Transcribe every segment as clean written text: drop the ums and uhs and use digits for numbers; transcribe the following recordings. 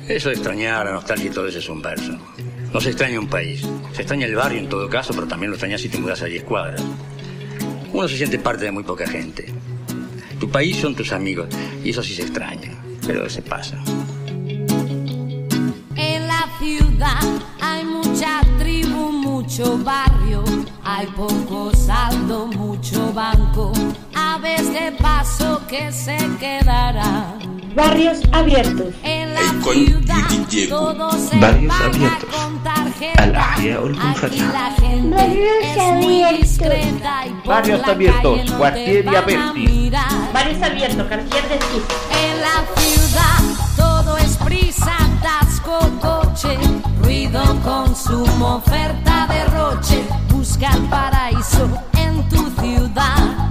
Eso de extrañar, la nostalgia y todo eso es un verso. No se extraña un país. Se extraña el barrio en todo caso, pero también lo extrañas si te mudas a 10 cuadras. Uno se siente parte de muy poca gente. Tu país son tus amigos, y eso sí se extraña, pero se pasa. En la ciudad hay mucha tribu, mucho barrio, hay poco saldo, mucho banco, aves de paso que se quedará. Barrios abiertos. En la ciudad todo se paga con tarjeta. Aquí la gente es muy discreta y por Barrios la abiertos, calle no Quartieri te van a Aperti. mirar. Barrios abiertos, Cartier de Cis. En la ciudad todo es prisa, atasco, coche, ruido, consumo, oferta, derroche. Busca el paraíso en tu ciudad.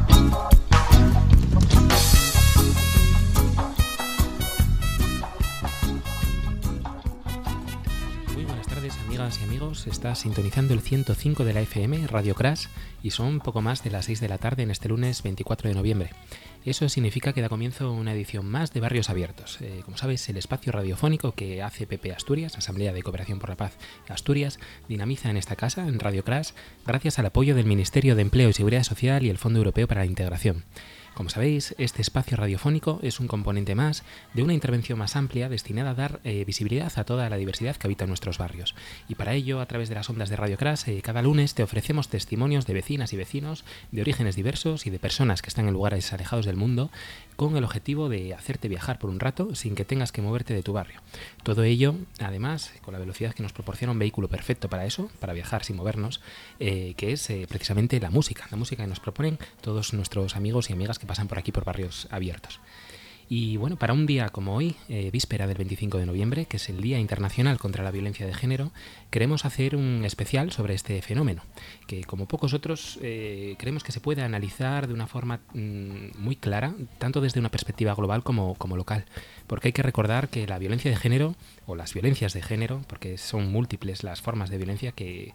Amigas y amigos, está sintonizando el 105 de la FM, Radio Crash, y son poco más de las 6 de la tarde en este lunes 24 de noviembre. Eso significa que da comienzo una edición más de Barrios Abiertos. Como sabes, el espacio radiofónico que ACPP Asturias, Asamblea de Cooperación por la Paz Asturias, dinamiza en esta casa, en Radio Crash, gracias al apoyo del Ministerio de Empleo y Seguridad Social y el Fondo Europeo para la Integración. Como sabéis, este espacio radiofónico es un componente más de una intervención más amplia destinada a dar visibilidad a toda la diversidad que habita en nuestros barrios. Y para ello, a través de las ondas de Radio Crash, cada lunes te ofrecemos testimonios de vecinas y vecinos de orígenes diversos y de personas que están en lugares alejados del mundo, con el objetivo de hacerte viajar por un rato sin que tengas que moverte de tu barrio. Todo ello, además, con la velocidad que nos proporciona un vehículo perfecto para eso, para viajar sin movernos, que es precisamente la música que nos proponen todos nuestros amigos y amigas que pasan por aquí por Barrios Abiertos. Y bueno, para un día como hoy, víspera del 25 de noviembre, que es el Día Internacional contra la Violencia de Género, queremos hacer un especial sobre este fenómeno, que como pocos otros creemos que se puede analizar de una forma muy clara, tanto desde una perspectiva global como local, porque hay que recordar que la violencia de género, o las violencias de género, porque son múltiples las formas de violencia que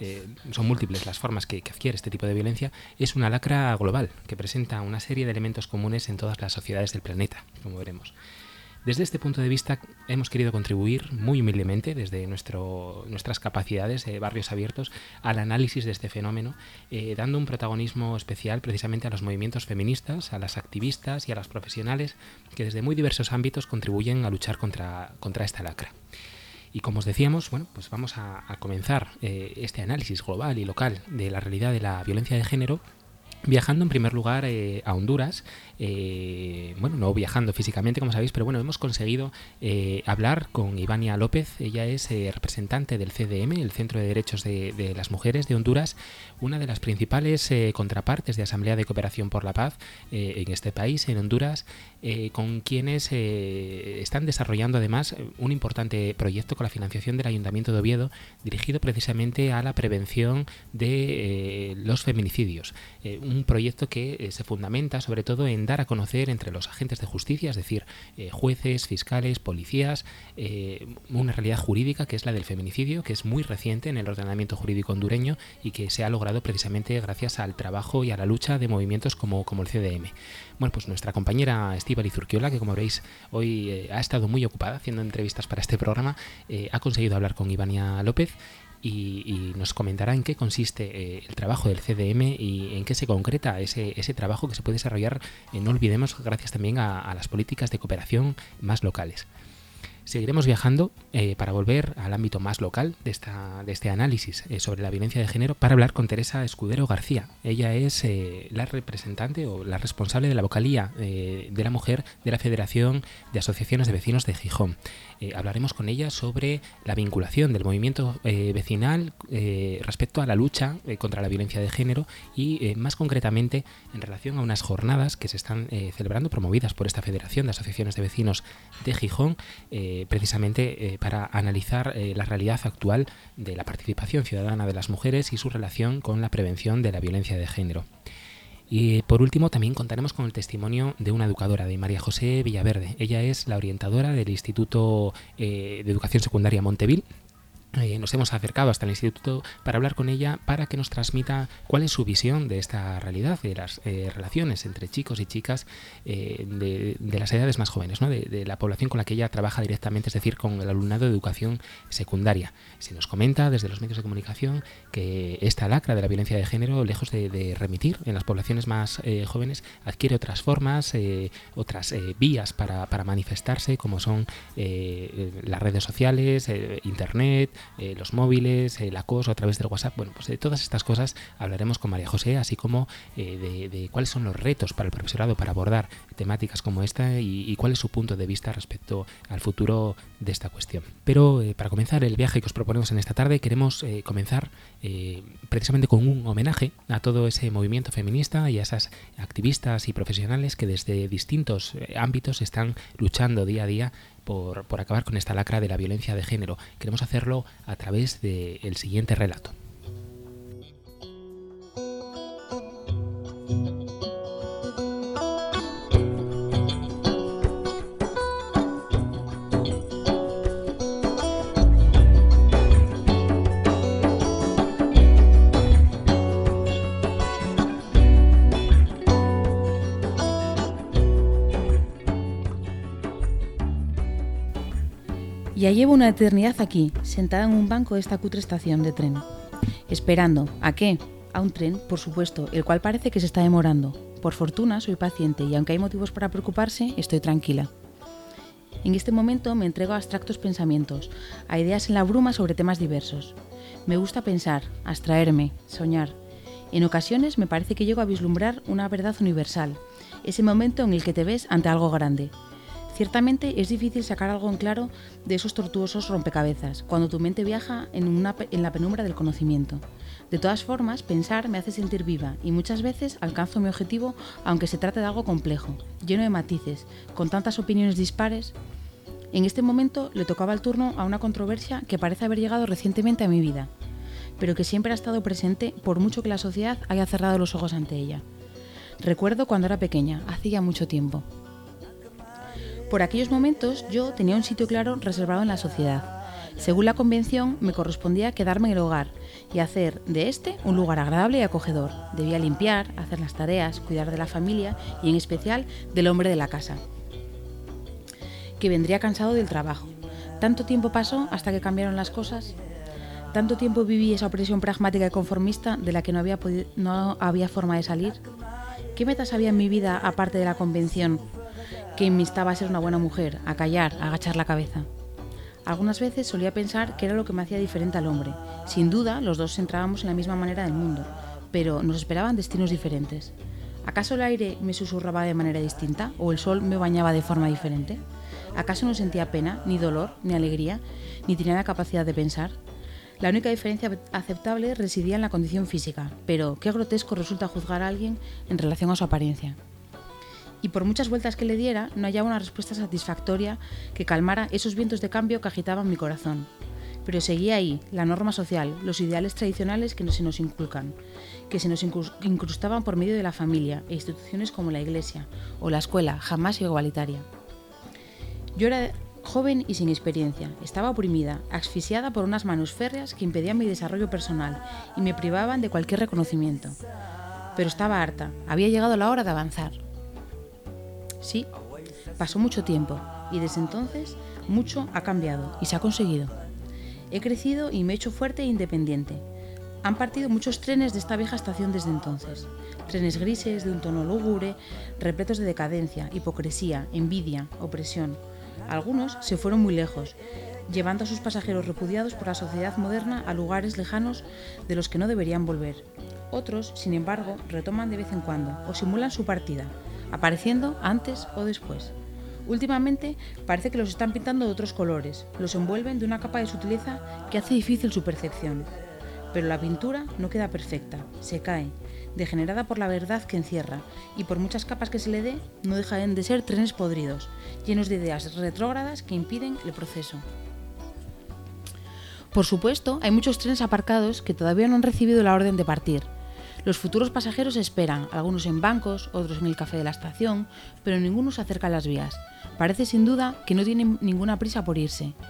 adquiere este tipo de violencia, es una lacra global que presenta una serie de elementos comunes en todas las sociedades del planeta, como veremos. Desde este punto de vista hemos querido contribuir muy humildemente desde nuestras capacidades de Barrios Abiertos al análisis de este fenómeno, dando un protagonismo especial precisamente a los movimientos feministas, a las activistas y a las profesionales que desde muy diversos ámbitos contribuyen a luchar contra esta lacra. Y como os decíamos, bueno, pues vamos a comenzar este análisis global y local de la realidad de la violencia de género viajando en primer lugar a Honduras. Bueno, no viajando físicamente, como sabéis, pero bueno, hemos conseguido hablar con Ivania López. Ella es representante del CDM, el Centro de Derechos de las Mujeres de Honduras, una de las principales contrapartes de Asamblea de Cooperación por la Paz en este país, en Honduras, con quienes están desarrollando además un importante proyecto con la financiación del Ayuntamiento de Oviedo, dirigido precisamente a la prevención de los feminicidios. Un proyecto que se fundamenta sobre todo en dar a conocer entre los agentes de justicia, es decir, jueces, fiscales, policías, una realidad jurídica que es la del feminicidio, que es muy reciente en el ordenamiento jurídico hondureño y que se ha logrado precisamente gracias al trabajo y a la lucha de movimientos como el CDM. Bueno, pues nuestra compañera Estíbaliz Zurquiola, que como veréis hoy ha estado muy ocupada haciendo entrevistas para este programa, ha conseguido hablar con Ivania López y nos comentará en qué consiste el trabajo del CDM y en qué se concreta ese trabajo que se puede desarrollar, no olvidemos, gracias también a las políticas de cooperación más locales. Seguiremos viajando para volver al ámbito más local de este análisis sobre la violencia de género para hablar con Teresa Escudero García. Ella es la representante o la responsable de la vocalía de la mujer de la Federación de Asociaciones de Vecinos de Gijón. Hablaremos con ella sobre la vinculación del movimiento vecinal respecto a la lucha contra la violencia de género y más concretamente en relación a unas jornadas que se están celebrando, promovidas por esta Federación de Asociaciones de Vecinos de Gijón, precisamente para analizar la realidad actual de la participación ciudadana de las mujeres y su relación con la prevención de la violencia de género. Y por último también contaremos con el testimonio de una educadora, de María José Villaverde. Ella es la orientadora del Instituto de Educación Secundaria Montevil nos hemos acercado hasta el instituto para hablar con ella, para que nos transmita cuál es su visión de esta realidad, de las relaciones entre chicos y chicas de las edades más jóvenes, ¿no? de la población con la que ella trabaja directamente, es decir, con el alumnado de educación secundaria. Se nos comenta desde los medios de comunicación que esta lacra de la violencia de género, lejos de remitir en las poblaciones más jóvenes, adquiere otras formas, otras vías para manifestarse, como son las redes sociales, internet, los móviles, el acoso a través del WhatsApp. Bueno, pues de todas estas cosas hablaremos con María José, así como de cuáles son los retos para el profesorado para abordar temáticas como esta y cuál es su punto de vista respecto al futuro de esta cuestión. Pero para comenzar el viaje que os proponemos en esta tarde, queremos comenzar precisamente con un homenaje a todo ese movimiento feminista y a esas activistas y profesionales que desde distintos ámbitos están luchando día a día por acabar con esta lacra de la violencia de género. Queremos hacerlo a través del siguiente relato. Ya llevo una eternidad aquí, sentada en un banco de esta cutre estación de tren. Esperando. ¿A qué? A un tren, por supuesto, el cual parece que se está demorando. Por fortuna, soy paciente y aunque hay motivos para preocuparse, estoy tranquila. En este momento me entrego a abstractos pensamientos, a ideas en la bruma sobre temas diversos. Me gusta pensar, abstraerme, soñar. En ocasiones me parece que llego a vislumbrar una verdad universal, ese momento en el que te ves ante algo grande. Ciertamente es difícil sacar algo en claro de esos tortuosos rompecabezas, cuando tu mente viaja en la penumbra del conocimiento. De todas formas, pensar me hace sentir viva y muchas veces alcanzo mi objetivo aunque se trate de algo complejo, lleno de matices, con tantas opiniones dispares. En este momento le tocaba el turno a una controversia que parece haber llegado recientemente a mi vida, pero que siempre ha estado presente por mucho que la sociedad haya cerrado los ojos ante ella. Recuerdo cuando era pequeña, hace ya mucho tiempo. Por aquellos momentos yo tenía un sitio claro reservado en la sociedad. Según la convención me correspondía quedarme en el hogar y hacer de este un lugar agradable y acogedor. Debía limpiar, hacer las tareas, cuidar de la familia y en especial del hombre de la casa, que vendría cansado del trabajo. Tanto tiempo pasó hasta que cambiaron las cosas. Tanto tiempo viví esa opresión pragmática y conformista de la que no había forma de salir. ¿Qué metas había en mi vida aparte de la convención que me instaba a ser una buena mujer, a callar, a agachar la cabeza? Algunas veces solía pensar que era lo que me hacía diferente al hombre. Sin duda, los dos entrábamos en la misma manera del mundo, pero nos esperaban destinos diferentes. ¿Acaso el aire me susurraba de manera distinta o el sol me bañaba de forma diferente? ¿Acaso no sentía pena, ni dolor, ni alegría, ni tenía la capacidad de pensar? La única diferencia aceptable residía en la condición física, pero qué grotesco resulta juzgar a alguien en relación a su apariencia. Y por muchas vueltas que le diera, no hallaba una respuesta satisfactoria que calmara esos vientos de cambio que agitaban mi corazón. Pero seguía ahí, la norma social, los ideales tradicionales que se nos inculcan, que se nos incrustaban por medio de la familia e instituciones como la iglesia o la escuela, jamás igualitaria. Yo era joven y sin experiencia, estaba oprimida, asfixiada por unas manos férreas que impedían mi desarrollo personal y me privaban de cualquier reconocimiento. Pero estaba harta, había llegado la hora de avanzar. Sí, pasó mucho tiempo y desde entonces mucho ha cambiado y se ha conseguido. He crecido y me he hecho fuerte e independiente. Han partido muchos trenes de esta vieja estación desde entonces. Trenes grises, de un tono lúgubre, repletos de decadencia, hipocresía, envidia, opresión. Algunos se fueron muy lejos, llevando a sus pasajeros repudiados por la sociedad moderna a lugares lejanos de los que no deberían volver. Otros, sin embargo, retoman de vez en cuando o simulan su partida, apareciendo antes o después. Últimamente parece que los están pintando de otros colores, los envuelven de una capa de sutileza que hace difícil su percepción. Pero la pintura no queda perfecta, se cae, degenerada por la verdad que encierra, y por muchas capas que se le dé, no dejan de ser trenes podridos, llenos de ideas retrógradas que impiden el proceso. Por supuesto, hay muchos trenes aparcados que todavía no han recibido la orden de partir. Los futuros pasajeros esperan, algunos en bancos, otros en el café de la estación, pero ninguno se acerca a las vías. Parece sin duda que no tienen ninguna prisa por irse.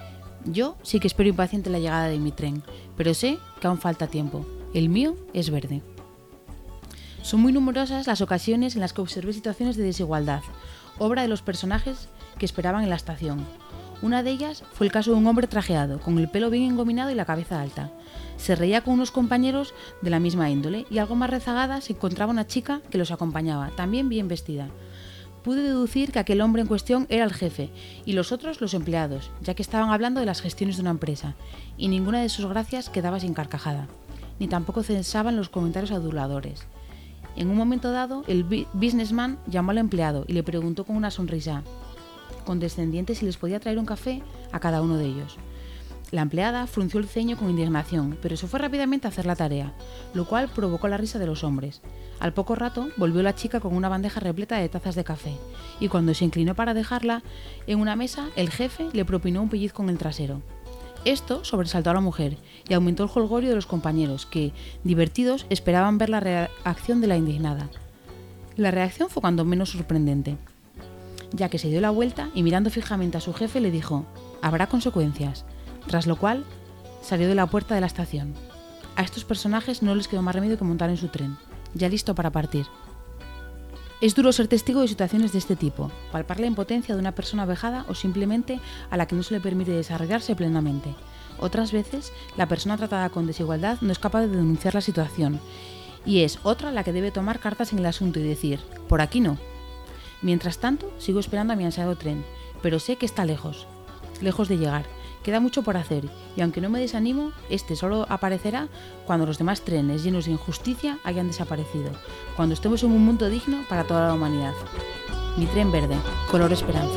Yo sí que espero impaciente la llegada de mi tren, pero sé que aún falta tiempo. El mío es verde. Son muy numerosas las ocasiones en las que observé situaciones de desigualdad, obra de los personajes que esperaban en la estación. Una de ellas fue el caso de un hombre trajeado, con el pelo bien engominado y la cabeza alta. Se reía con unos compañeros de la misma índole y algo más rezagada se encontraba una chica que los acompañaba, también bien vestida. Pude deducir que aquel hombre en cuestión era el jefe y los otros los empleados, ya que estaban hablando de las gestiones de una empresa, y ninguna de sus gracias quedaba sin carcajada, ni tampoco cesaban los comentarios aduladores. En un momento dado, el businessman llamó al empleado y le preguntó con una sonrisa condescendiente si les podía traer un café a cada uno de ellos. La empleada frunció el ceño con indignación, pero se fue rápidamente a hacer la tarea, lo cual provocó la risa de los hombres. Al poco rato volvió la chica con una bandeja repleta de tazas de café, y cuando se inclinó para dejarla en una mesa, el jefe le propinó un pellizco en el trasero. Esto sobresaltó a la mujer y aumentó el jolgorio de los compañeros, que, divertidos, esperaban ver la reacción de la indignada. La reacción fue cuando menos sorprendente, ya que se dio la vuelta y mirando fijamente a su jefe le dijo: «Habrá consecuencias», tras lo cual salió de la puerta de la estación. A estos personajes no les quedó más remedio que montar en su tren, ya listo para partir. Es duro ser testigo de situaciones de este tipo, palpar la impotencia de una persona vejada o simplemente a la que no se le permite desarrollarse plenamente. Otras veces, la persona tratada con desigualdad no es capaz de denunciar la situación, y es otra la que debe tomar cartas en el asunto y decir: «Por aquí no». Mientras tanto, sigo esperando a mi ansiado tren, pero sé que está lejos de llegar. Queda mucho por hacer, y aunque no me desanimo, este solo aparecerá cuando los demás trenes llenos de injusticia hayan desaparecido, cuando estemos en un mundo digno para toda la humanidad. Mi tren verde, color esperanza.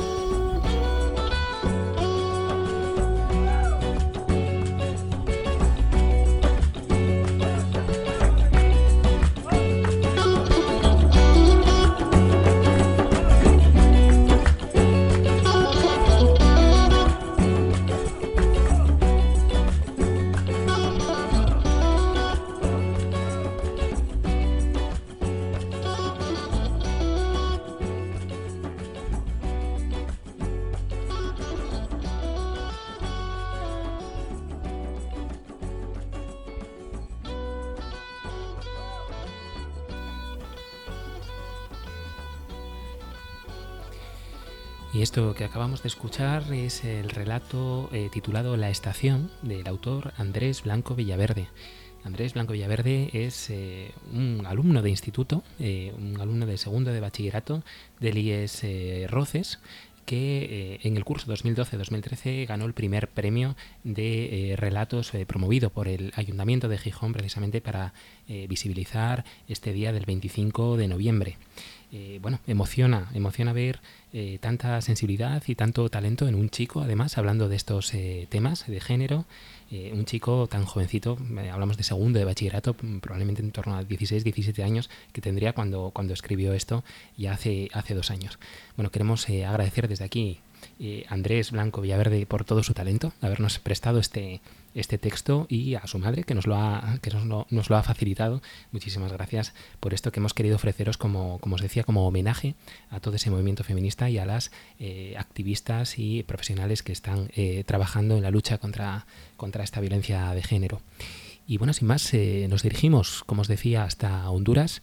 Y esto que acabamos de escuchar es el relato titulado La estación, del autor Andrés Blanco Villaverde. Andrés Blanco Villaverde es un alumno de instituto, un alumno de segundo de bachillerato del IES Roces, que en el curso 2012-2013 ganó el primer premio de relatos promovido por el Ayuntamiento de Gijón, precisamente para visibilizar este día del 25 de noviembre. Emociona ver tanta sensibilidad y tanto talento en un chico, además, hablando de estos temas de género. Un chico tan jovencito, hablamos de segundo de bachillerato, probablemente en torno a 16, 17 años, que tendría cuando escribió esto ya hace 2 años. Bueno, queremos agradecer desde aquí Andrés Blanco Villaverde por todo su talento, habernos prestado este texto, y a su madre que nos lo ha facilitado. Muchísimas gracias por esto que hemos querido ofreceros como os decía, como homenaje a todo ese movimiento feminista y a las activistas y profesionales que están trabajando en la lucha contra esta violencia de género. Y bueno, sin más, nos dirigimos, como os decía, hasta Honduras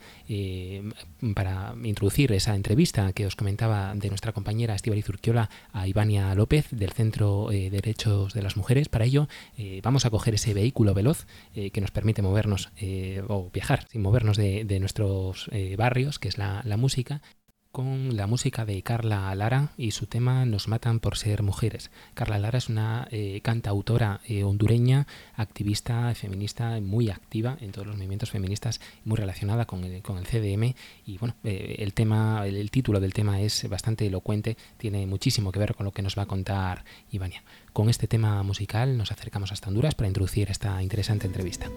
para introducir esa entrevista que os comentaba de nuestra compañera Estíbaliz Urquiola a Ivania López del Centro de Derechos de las Mujeres. Para ello vamos a coger ese vehículo veloz que nos permite movernos o viajar sin movernos de nuestros barrios, que es la música, con la música de Carla Lara y su tema Nos matan por ser mujeres. Carla Lara es una cantautora hondureña, activista feminista, muy activa en todos los movimientos feministas, muy relacionada con el CDM, y bueno, el título del tema es bastante elocuente, tiene muchísimo que ver con lo que nos va a contar Ivania. Con este tema musical nos acercamos hasta Honduras para introducir esta interesante entrevista.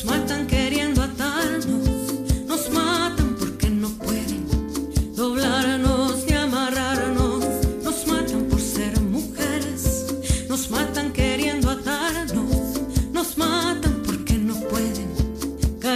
Doblar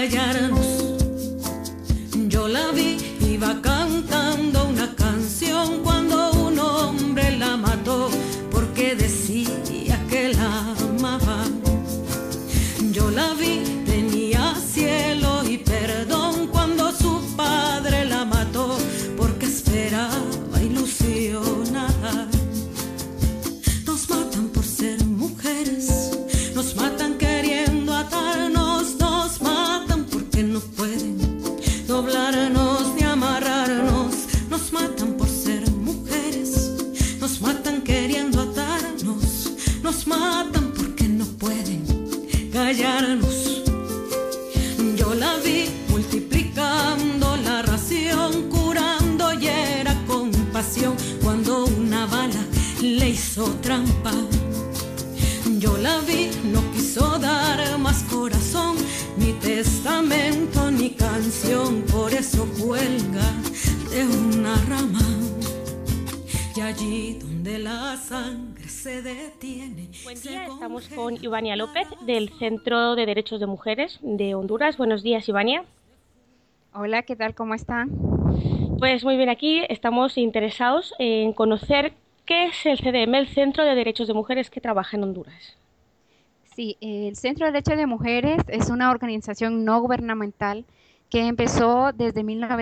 callarnos. Yo la vi, iba cantando una canción cuando un hombre la mató porque decía que la amaba. Yo la vi, tenía cielo y perdón cuando su padre la mató porque esperaba ilusionada. Nos matan por ser mujeres, nos matan queriendo atarnos, nos matan porque no pueden doblarnos ni amarrarnos, nos matan por ser mujeres, nos matan queriendo atarnos, nos matan porque no pueden callarnos. Yo la vi multiplicando la ración, curando y era compasión cuando una bala le hizo trampa. Yo la vi, no quiso dar más corazón, ni testamento ni canción, por eso cuelga de una rama. Y allí donde la sangre se detiene. Buen día, estamos con Ivania López del Centro de Derechos de Mujeres de Honduras. Buenos días, Ivania. Hola, ¿qué tal? ¿Cómo están? Pues muy bien, aquí estamos interesados en conocer qué es el CDM, el Centro de Derechos de Mujeres que trabaja en Honduras. Sí, el Centro de Derechos de Mujeres es una organización no gubernamental que empezó desde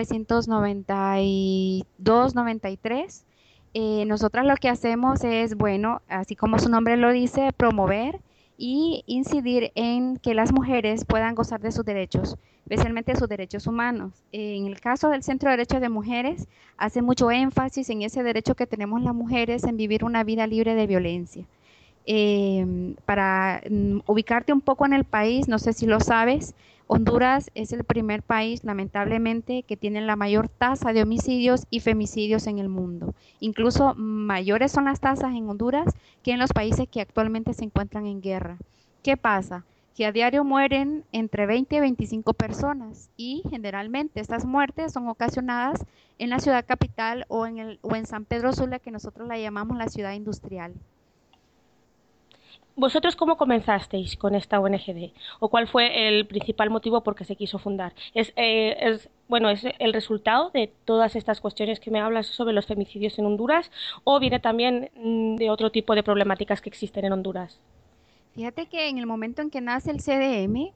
1992-93. Nosotras lo que hacemos es, bueno, así como su nombre lo dice, promover y incidir en que las mujeres puedan gozar de sus derechos, especialmente sus derechos humanos. En el caso del Centro de Derechos de Mujeres, hace mucho énfasis en ese derecho que tenemos las mujeres en vivir una vida libre de violencia. Para ubicarte un poco en el país, no sé si lo sabes, Honduras es el primer país, lamentablemente, que tiene la mayor tasa de homicidios y femicidios en el mundo. Incluso mayores son las tasas en Honduras que en los países que actualmente se encuentran en guerra. ¿Qué pasa? Que a diario mueren entre 20 y 25 personas y generalmente estas muertes son ocasionadas en la ciudad capital o en San Pedro Sula, que nosotros la llamamos la ciudad industrial. ¿Vosotros cómo comenzasteis con esta ONGD? ¿O cuál fue el principal motivo por que se quiso fundar? ¿Es el resultado de todas estas cuestiones que me hablas sobre los femicidios en Honduras o viene también de otro tipo de problemáticas que existen en Honduras? Fíjate que en el momento en que nace el CDM,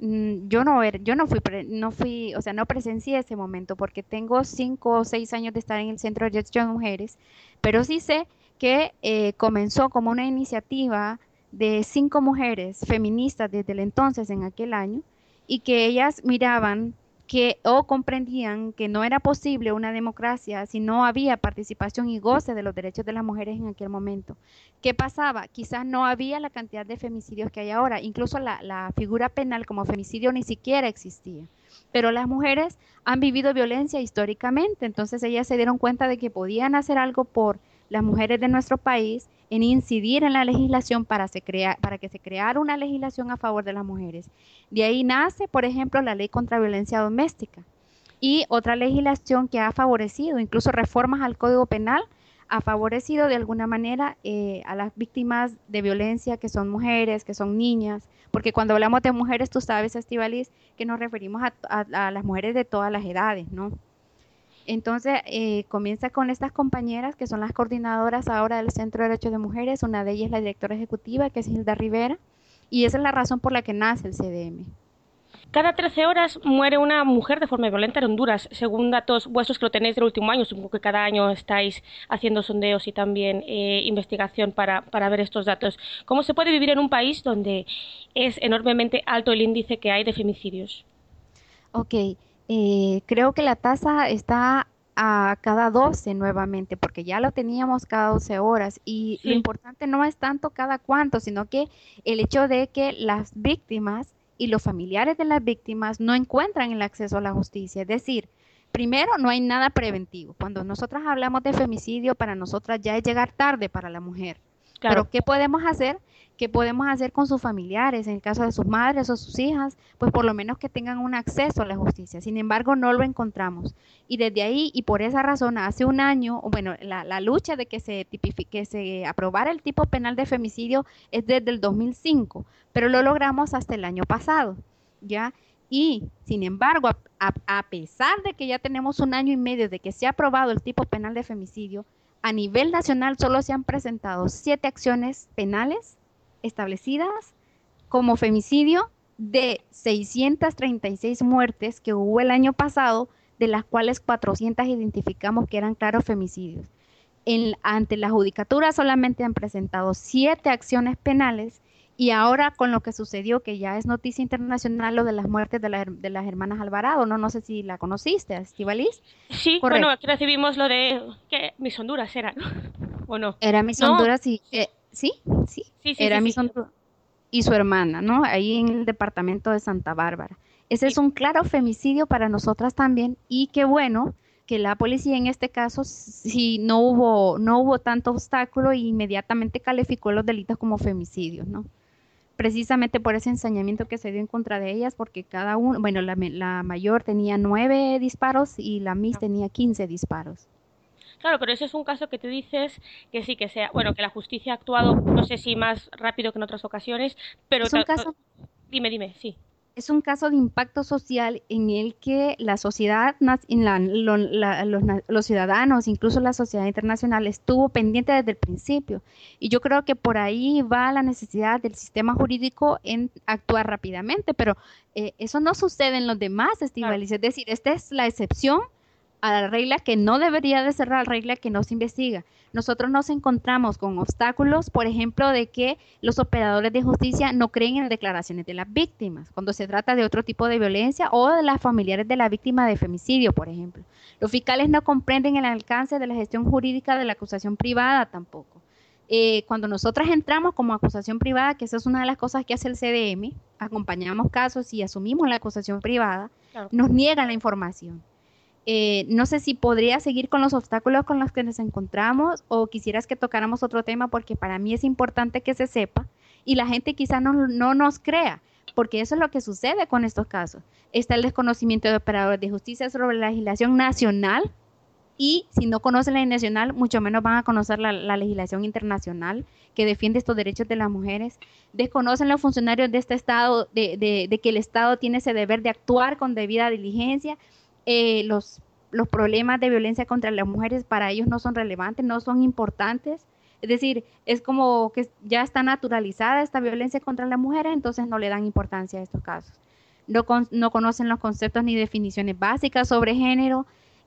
no presencié ese momento porque tengo 5 o 6 años de estar en el Centro de Derechos de Mujeres, pero sí sé que comenzó como una iniciativa de 5 mujeres feministas desde el entonces, en aquel año, y que ellas miraban o comprendían que no era posible una democracia si no había participación y goce de los derechos de las mujeres en aquel momento. ¿Qué pasaba? Quizás no había la cantidad de femicidios que hay ahora, incluso la figura penal como femicidio ni siquiera existía. Pero las mujeres han vivido violencia históricamente, entonces ellas se dieron cuenta de que podían hacer algo por las mujeres de nuestro país, en incidir en la legislación para que se creara una legislación a favor de las mujeres. De ahí nace, por ejemplo, la ley contra violencia doméstica y otra legislación que ha favorecido, incluso reformas al Código Penal, ha favorecido de alguna manera a las víctimas de violencia que son mujeres, que son niñas, porque cuando hablamos de mujeres, tú sabes, Estíbaliz, que nos referimos a las mujeres de todas las edades, ¿no? Entonces, comienza con estas compañeras que son las coordinadoras ahora del Centro de Derechos de Mujeres. Una de ellas es la directora ejecutiva, que es Hilda Rivera, y esa es la razón por la que nace el CDM. Cada 13 horas muere una mujer de forma violenta en Honduras, según datos vuestros que lo tenéis del último año. Supongo que cada año estáis haciendo sondeos y también investigación para ver estos datos. ¿Cómo se puede vivir en un país donde es enormemente alto el índice que hay de femicidios? Ok. Creo que la tasa está a cada 12 nuevamente, porque ya lo teníamos cada 12 horas y sí. Lo importante no es tanto cada cuánto, sino que el hecho de que las víctimas y los familiares de las víctimas no encuentran el acceso a la justicia. Es decir, primero, no hay nada preventivo. Cuando nosotras hablamos de femicidio, para nosotras ya es llegar tarde para la mujer. Claro. Pero ¿qué podemos hacer? ¿Qué podemos hacer con sus familiares? En el caso de sus madres o sus hijas, pues por lo menos que tengan un acceso a la justicia. Sin embargo, no lo encontramos. Y desde ahí, y por esa razón, hace un año, bueno, la lucha de que se aprobara el tipo penal de femicidio es desde el 2005, pero lo logramos hasta el año pasado, ¿ya? Y, sin embargo, a pesar de que ya tenemos 1 año y medio de que se ha aprobado el tipo penal de femicidio, a nivel nacional solo se han presentado 7 acciones penales establecidas como femicidio de 636 muertes que hubo el año pasado, de las cuales 400 identificamos que eran claros femicidios. Ante la judicatura solamente han presentado 7 acciones penales, y ahora con lo que sucedió, que ya es noticia internacional, lo de las muertes de las hermanas Alvarado, no sé si la conociste, Estíbaliz. Sí, Correcto. bueno, aquí recibimos lo de que Miss Honduras era, ¿no? ¿O no? Era Miss No. Honduras, sí, sí, era Miss Honduras y su hermana, ¿no? Ahí en el departamento de Santa Bárbara. Ese es un claro femicidio para nosotras también, y qué bueno que la policía en este caso, si no hubo tanto obstáculo, e inmediatamente calificó los delitos como femicidios, ¿no? Precisamente por ese ensañamiento que se dio en contra de ellas, porque cada uno, bueno, la mayor tenía 9 disparos y la Miss tenía 15 disparos. Claro, pero ese es un caso que tú dices que sí, que sea, bueno, que la justicia ha actuado, no sé si más rápido que en otras ocasiones, pero... Es un caso... Dime, sí. Es un caso de impacto social en el que la sociedad, los ciudadanos, incluso la sociedad internacional, estuvo pendiente desde el principio. Y yo creo que por ahí va la necesidad del sistema jurídico en actuar rápidamente, pero eso no sucede en los demás, Estíbaliz. Claro. Es decir, esta es la excepción a la regla, que no debería de ser la regla, que no se investiga. Nosotros nos encontramos con obstáculos, por ejemplo, de que los operadores de justicia no creen en las declaraciones de las víctimas, cuando se trata de otro tipo de violencia, o de las familiares de la víctima de femicidio, por ejemplo. Los fiscales no comprenden el alcance de la gestión jurídica de la acusación privada tampoco. Cuando nosotras entramos como acusación privada, que esa es una de las cosas que hace el CDM, acompañamos casos y asumimos la acusación privada, claro, nos niegan la información. No sé si podría seguir con los obstáculos con los que nos encontramos, o quisieras que tocáramos otro tema, porque para mí es importante que se sepa y la gente quizá no nos crea, porque eso es lo que sucede con estos casos. Está el desconocimiento de operadores de justicia sobre la legislación nacional, y si no conocen la nacional, mucho menos van a conocer la legislación internacional que defiende estos derechos de las mujeres. Desconocen los funcionarios de este Estado, de que el Estado tiene ese deber de actuar con debida diligencia. Los problemas de violencia contra las mujeres para ellos no son relevantes, no son importantes. Es decir, es como que ya está naturalizada esta violencia contra las mujeres, entonces no le dan importancia a estos casos. No conocen los conceptos ni definiciones básicas sobre género.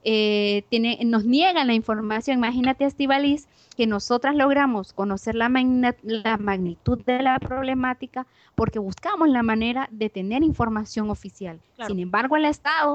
Nos niegan la información. Imagínate, Estíbaliz, que nosotras logramos conocer la magnitud de la problemática porque buscamos la manera de tener información oficial. Claro. Sin embargo, el Estado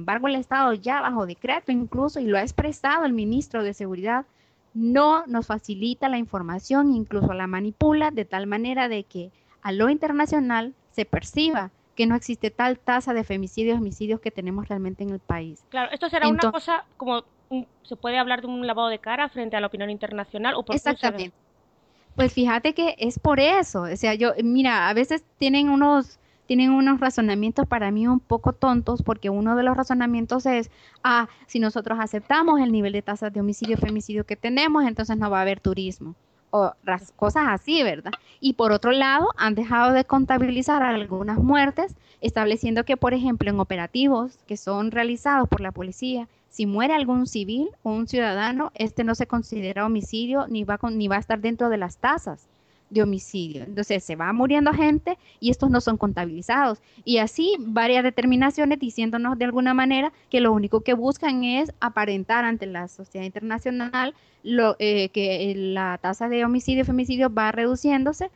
ya bajo decreto incluso, y lo ha expresado el ministro de Seguridad, no nos facilita la información, incluso la manipula de tal manera de que a lo internacional se perciba que no existe tal tasa de femicidios, homicidios que tenemos realmente en el país. Claro, esto será una cosa como, ¿se puede hablar de un lavado de cara frente a la opinión internacional? ¿O por exactamente. Pues fíjate que es por eso. O sea, mira, a veces tienen unos razonamientos para mí un poco tontos, porque uno de los razonamientos es, si nosotros aceptamos el nivel de tasas de homicidio, femicidio que tenemos, entonces no va a haber turismo. O cosas así, ¿verdad? Y por otro lado, han dejado de contabilizar algunas muertes, estableciendo que, por ejemplo, en operativos que son realizados por la policía, si muere algún civil o un ciudadano, no se considera homicidio ni va a estar dentro de las tasas de homicidio. Entonces se va muriendo gente y estos no son contabilizados. Y así varias determinaciones diciéndonos de alguna manera que lo único que buscan es aparentar ante la sociedad internacional que la tasa de homicidio y femicidio va reduciéndose,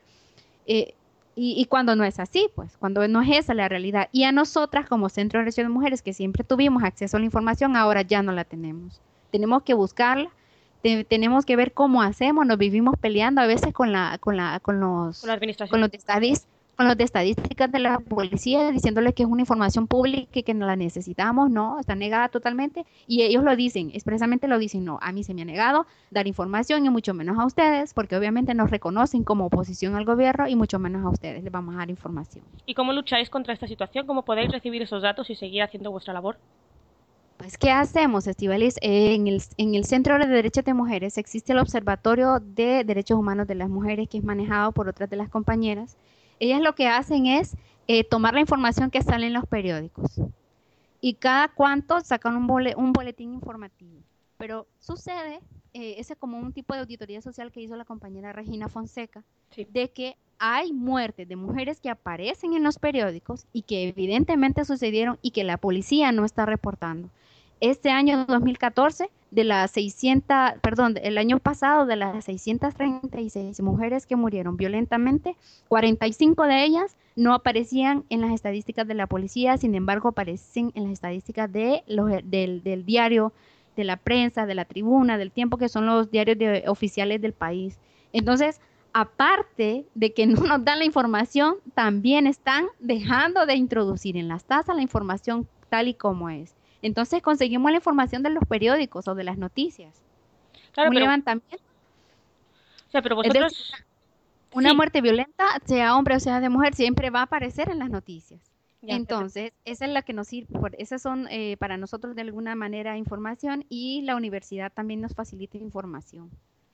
y cuando no es así, pues cuando no es esa la realidad. Y a nosotras como Centro de Derechos de Mujeres, que siempre tuvimos acceso a la información, ahora ya no la tenemos. Tenemos que buscarla. Tenemos que ver cómo hacemos. Nos vivimos peleando a veces con los de estadísticas de la policía, diciéndoles que es una información pública y que no la necesitamos. No, está negada totalmente, y ellos lo dicen, expresamente lo dicen: no, a mí se me ha negado dar información, y mucho menos a ustedes, porque obviamente nos reconocen como oposición al gobierno, y mucho menos a ustedes les vamos a dar información. ¿Y cómo lucháis contra esta situación? ¿Cómo podéis recibir esos datos y seguir haciendo vuestra labor? Pues, ¿qué hacemos, Estíbaliz? En el Centro de Derechos de Mujeres existe el Observatorio de Derechos Humanos de las Mujeres, que es manejado por otras de las compañeras. Ellas lo que hacen es tomar la información que sale en los periódicos y cada cuánto sacan un boletín informativo. Pero sucede, ese es como un tipo de auditoría social que hizo la compañera Regina Fonseca, Sí. de que hay muertes de mujeres que aparecen en los periódicos y que evidentemente sucedieron y que la policía no está reportando. Este año 2014, el año pasado, de las 636 mujeres que murieron violentamente, 45 de ellas no aparecían en las estadísticas de la policía, sin embargo aparecen en las estadísticas del diario, de la prensa, de la Tribuna, del Tiempo, que son los diarios oficiales del país. Entonces, aparte de que no nos dan la información, también están dejando de introducir en las tasas la información tal y como es. Entonces conseguimos la información de los periódicos o de las noticias. Claro, Un pero, levantamiento. o sea, pero Es vosotros... decir, una Sí. muerte violenta, sea hombre o sea de mujer, siempre va a aparecer en las noticias. Ya, Entonces, esa es la que nos sirve, esas son para nosotros de alguna manera información, y la universidad también nos facilita información.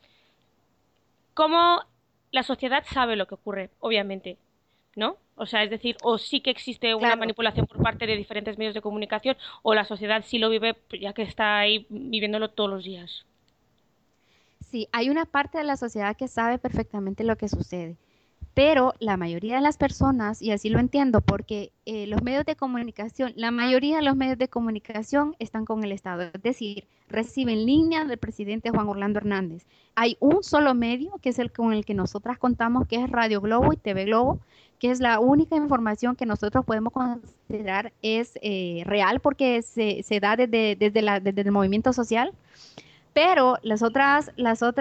¿Cómo la sociedad sabe lo que ocurre? Obviamente, ¿no? O sea, es decir, o sí que existe una Claro. manipulación por parte de diferentes medios de comunicación, o la sociedad sí lo vive, pues, ya que está ahí viviéndolo todos los días. Sí, hay una parte de la sociedad que sabe perfectamente lo que sucede, pero la mayoría de las personas, y así lo entiendo, porque los medios de comunicación, la mayoría de los medios de comunicación están con el Estado, es decir, reciben línea del presidente Juan Orlando Hernández. Hay un solo medio, que es el con el que nosotras contamos, que es Radio Globo y TV Globo, que es la única información que nosotros podemos considerar es real, porque se da desde el movimiento social. Pero los otros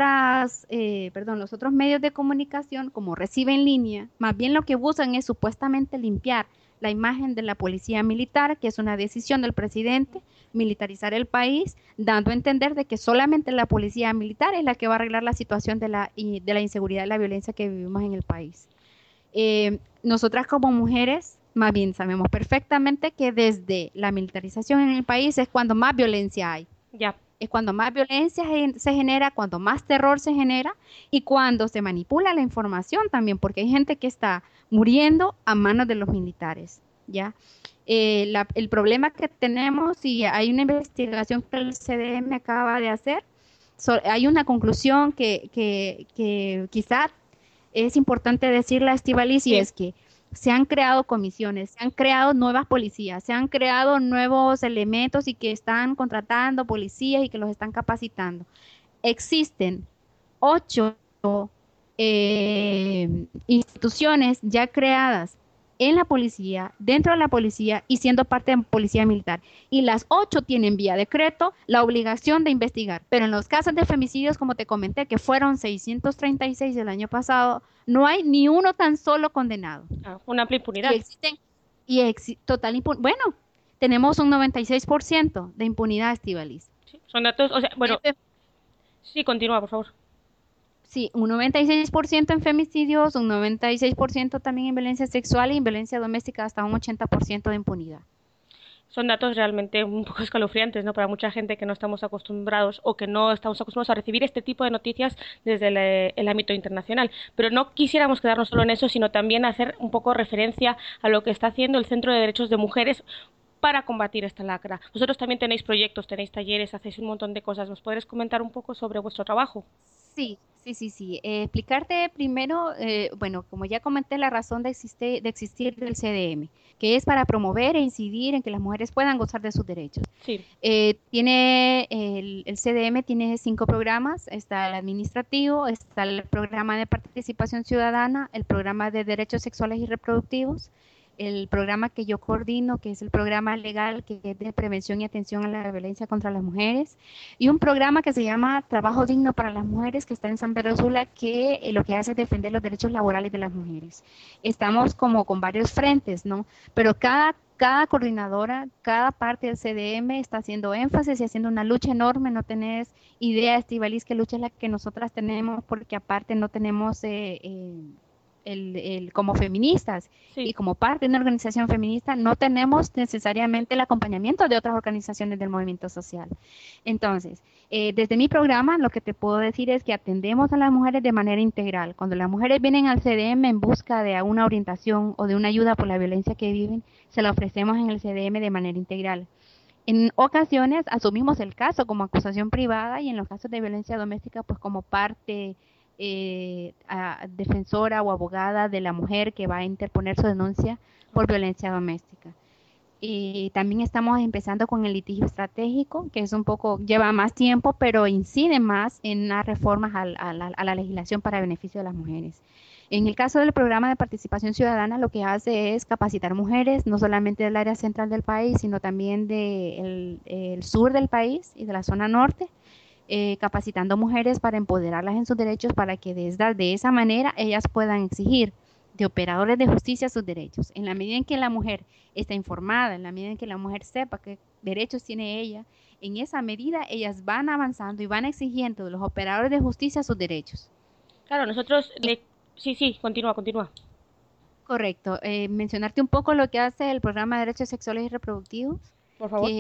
medios de comunicación, como reciben línea, más bien lo que buscan es supuestamente limpiar la imagen de la policía militar, que es una decisión del presidente, militarizar el país, dando a entender de que solamente la policía militar es la que va a arreglar la situación de la inseguridad y la violencia que vivimos en el país. Nosotras como mujeres, más bien sabemos perfectamente que desde la militarización en el país es cuando más violencia hay. Ya. Es cuando más violencia se genera, cuando más terror se genera y cuando se manipula la información también, porque hay gente que está muriendo a manos de los militares, ¿ya? El problema que tenemos, y hay una investigación que el CDM acaba de hacer, hay una conclusión que quizás es importante decirla, Estíbaliz, y es que se han creado comisiones, se han creado nuevas policías, se han creado nuevos elementos y que están contratando policías y que los están capacitando. Existen 8 instituciones ya creadas en la policía, dentro de la policía y siendo parte de policía militar. Y las 8 tienen vía decreto la obligación de investigar. Pero en los casos de femicidios, como te comenté, que fueron 636 el año pasado, no hay ni uno tan solo condenado. Una amplia impunidad. Y existen, total impunidad. Bueno, tenemos un 96% de impunidad, Estíbaliz. Sí, son datos, o sea, bueno, sí, continúa, por favor. Sí, un 96% en femicidios, un 96% también en violencia sexual y en violencia doméstica, hasta un 80% de impunidad. Son datos realmente un poco escalofriantes, ¿no? Para mucha gente que no estamos acostumbrados o que no estamos acostumbrados a recibir este tipo de noticias desde el ámbito internacional. Pero no quisiéramos quedarnos solo en eso, sino también hacer un poco referencia a lo que está haciendo el Centro de Derechos de Mujeres para combatir esta lacra. Vosotros también tenéis proyectos, tenéis talleres, hacéis un montón de cosas. ¿Nos podréis comentar un poco sobre vuestro trabajo? Sí. Explicarte primero, bueno, como ya comenté, la razón de existir del CDM, que es para promover e incidir en que las mujeres puedan gozar de sus derechos. Sí. El CDM tiene 5 programas, está el administrativo, está el programa de participación ciudadana, el programa de derechos sexuales y reproductivos, el programa que yo coordino, que es el programa legal, que es de prevención y atención a la violencia contra las mujeres, y un programa que se llama Trabajo Digno para las Mujeres, que está en San Pedro Sula, que lo que hace es defender los derechos laborales de las mujeres. Estamos como con varios frentes, ¿no? Pero cada coordinadora, cada parte del CDM está haciendo énfasis y haciendo una lucha enorme. No tenés idea, Estíbaliz, qué lucha es la que nosotras tenemos, porque aparte no tenemos como feministas y como parte de una organización feminista, no tenemos necesariamente el acompañamiento de otras organizaciones del movimiento social. Entonces, desde mi programa, lo que te puedo decir es que atendemos a las mujeres de manera integral. Cuando las mujeres vienen al CDM en busca de una orientación o de una ayuda por la violencia que viven, se la ofrecemos en el CDM de manera integral. En ocasiones asumimos el caso como acusación privada y en los casos de violencia doméstica, pues como parte defensora o abogada de la mujer que va a interponer su denuncia por violencia doméstica. Y también estamos empezando con el litigio estratégico, que es un poco, lleva más tiempo, pero incide más en las reformas a la legislación para beneficio de las mujeres. En el caso del programa de participación ciudadana, lo que hace es capacitar mujeres, no solamente del área central del país, sino también del sur del país y de la zona norte, capacitando mujeres para empoderarlas en sus derechos, para que de esa manera ellas puedan exigir de operadores de justicia sus derechos. En la medida en que la mujer está informada, en la medida en que la mujer sepa qué derechos tiene ella, en esa medida ellas van avanzando y van exigiendo de los operadores de justicia sus derechos. Claro, nosotros... Sí, continúa. Correcto. Mencionarte un poco lo que hace el programa de derechos sexuales y reproductivos. Por favor.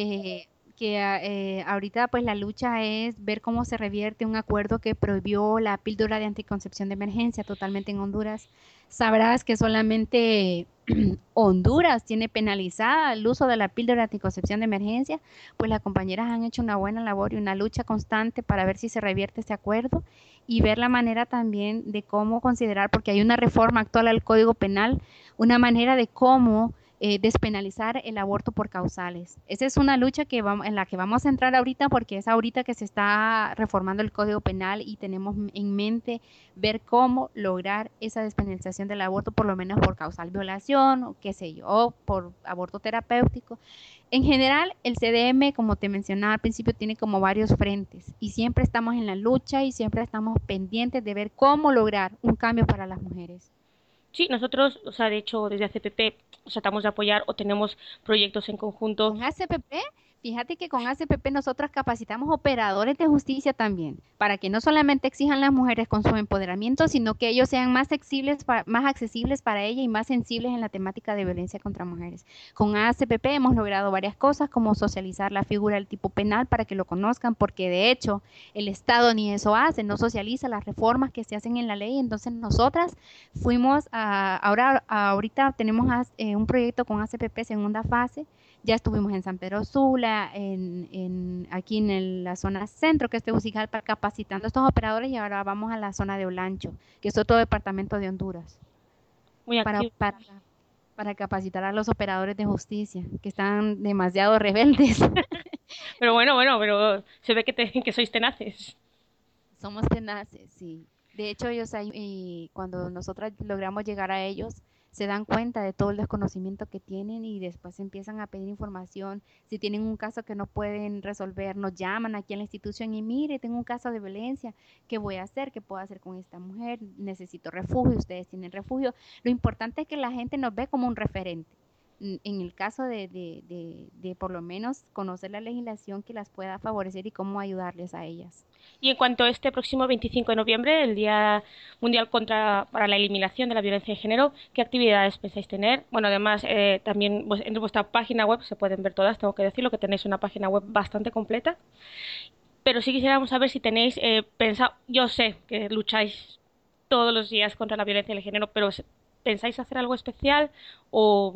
Que ahorita pues la lucha es ver cómo se revierte un acuerdo que prohibió la píldora de anticoncepción de emergencia totalmente en Honduras. Sabrás que solamente Honduras tiene penalizada el uso de la píldora de anticoncepción de emergencia, pues las compañeras han hecho una buena labor y una lucha constante para ver si se revierte este acuerdo y ver la manera también de cómo considerar, porque hay una reforma actual al Código Penal, una manera de cómo despenalizar el aborto por causales. Esa es una lucha en la que vamos a entrar ahorita, porque es ahorita que se está reformando el Código Penal y tenemos en mente ver cómo lograr esa despenalización del aborto, por lo menos por causal violación o qué sé yo, o por aborto terapéutico. En general, el CDM, como te mencionaba al principio, tiene como varios frentes y siempre estamos en la lucha y siempre estamos pendientes de ver cómo lograr un cambio para las mujeres. Sí, nosotros, de hecho, desde ACPP tratamos de apoyar o tenemos proyectos en conjunto. ¿Con ACPP? Fíjate que con ACPP nosotros capacitamos operadores de justicia también, para que no solamente exijan las mujeres con su empoderamiento, sino que ellos sean más accesibles para ellas y más sensibles en la temática de violencia contra mujeres. Con ACPP hemos logrado varias cosas, como socializar la figura del tipo penal para que lo conozcan, porque de hecho el Estado ni eso hace, no socializa las reformas que se hacen en la ley. Entonces nosotras fuimos ahorita tenemos un proyecto con ACPP segunda fase. Ya estuvimos en San Pedro Sula, aquí en la zona centro, que es Tegucigalpa, capacitando a estos operadores, y ahora vamos a la zona de Olancho, que es otro departamento de Honduras, para capacitar a los operadores de justicia, que están demasiado rebeldes. Pero pero se ve que sois tenaces. Somos tenaces, sí. De hecho, ellos cuando nosotras logramos llegar a ellos, se dan cuenta de todo el desconocimiento que tienen y después empiezan a pedir información. Si tienen un caso que no pueden resolver, nos llaman aquí en la institución y mire, tengo un caso de violencia, ¿qué voy a hacer? ¿Qué puedo hacer con esta mujer? Necesito refugio, ustedes tienen refugio. Lo importante es que la gente nos ve como un referente. En el caso de por lo menos conocer la legislación que las pueda favorecer y cómo ayudarles a ellas. Y en cuanto a este próximo 25 de noviembre, el Día Mundial para la Eliminación de la Violencia de Género, ¿qué actividades pensáis tener? Bueno, además, también en vuestra página web se pueden ver todas, tengo que decirlo, que tenéis una página web bastante completa. Pero sí quisiéramos saber si tenéis pensado, yo sé que lucháis todos los días contra la violencia de género, pero ¿pensáis hacer algo especial o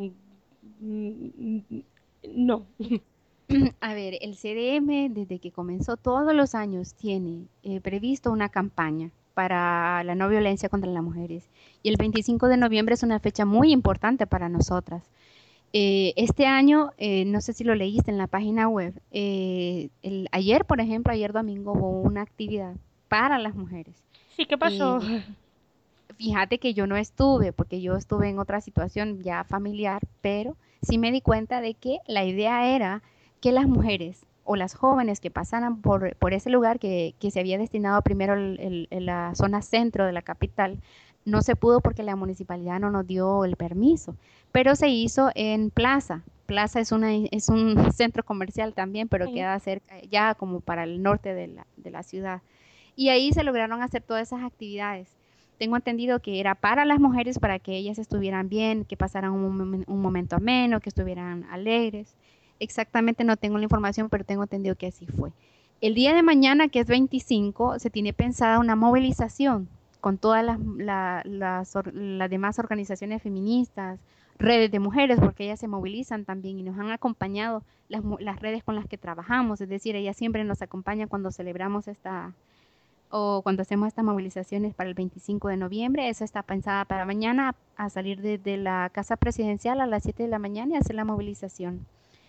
no? A ver, el CDM desde que comenzó todos los años tiene previsto una campaña para la no violencia contra las mujeres, y el 25 de noviembre es una fecha muy importante para nosotras. Este año, no sé si lo leíste en la página web, ayer, por ejemplo, ayer domingo hubo una actividad para las mujeres. Sí, ¿qué pasó? Fíjate que yo no estuve, porque yo estuve en otra situación ya familiar, pero sí me di cuenta de que la idea era que las mujeres o las jóvenes que pasaran por ese lugar que se había destinado primero en la zona centro de la capital, no se pudo porque la municipalidad no nos dio el permiso, pero se hizo en Plaza. Plaza es un centro comercial también, pero queda cerca, ya como para el norte de la ciudad. Y ahí se lograron hacer todas esas actividades. tengo entendido que era para las mujeres, para que ellas estuvieran bien, que pasaran un momento ameno, que estuvieran alegres. Exactamente no tengo la información, pero tengo entendido que así fue. El día de mañana, que es 25, se tiene pensada una movilización con todas las demás organizaciones feministas, redes de mujeres, porque ellas se movilizan también y nos han acompañado las redes con las que trabajamos, es decir, ellas siempre nos acompañan cuando celebramos o cuando hacemos estas movilizaciones para el 25 de noviembre. Esa está pensada para mañana, a salir desde la Casa Presidencial a las 7 de la mañana y hacer la movilización.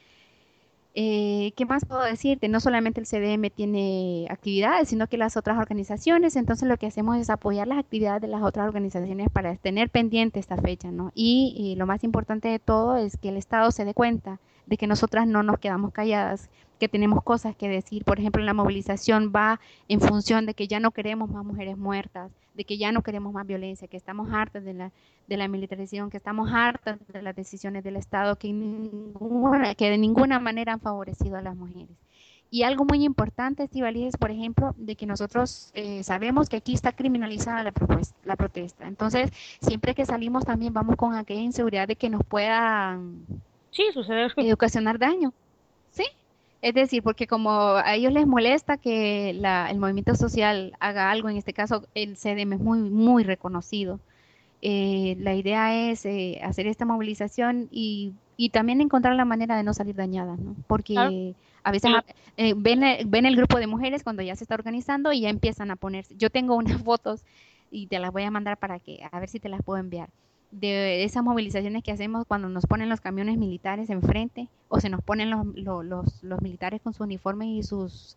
¿Qué más puedo decirte? No solamente el CDM tiene actividades, sino que las otras organizaciones. Entonces lo que hacemos es apoyar las actividades de las otras organizaciones para tener pendiente esta fecha, ¿no? Y lo más importante de todo es que el Estado se dé cuenta de que nosotras no nos quedamos calladas, que tenemos cosas que decir. Por ejemplo, la movilización va en función de que ya no queremos más mujeres muertas, de que ya no queremos más violencia, que estamos hartas de la militarización, que estamos hartas de las decisiones del Estado que de ninguna manera han favorecido a las mujeres. Y algo muy importante, Estíbaliz, es, por ejemplo, de que nosotros sabemos que aquí está criminalizada la protesta. Entonces, siempre que salimos también vamos con aquella inseguridad de que nos puedan ocasionar daño. ¿Sí? Es decir, porque como a ellos les molesta que el movimiento social haga algo, en este caso el CDM es muy, muy reconocido. La idea es hacer esta movilización y también encontrar la manera de no salir dañadas, ¿no? Porque claro, a veces ven el grupo de mujeres cuando ya se está organizando y ya empiezan a ponerse. Yo tengo unas fotos y te las voy a mandar a ver si te las puedo enviar, de esas movilizaciones que hacemos cuando nos ponen los camiones militares enfrente o se nos ponen los militares con su uniforme y sus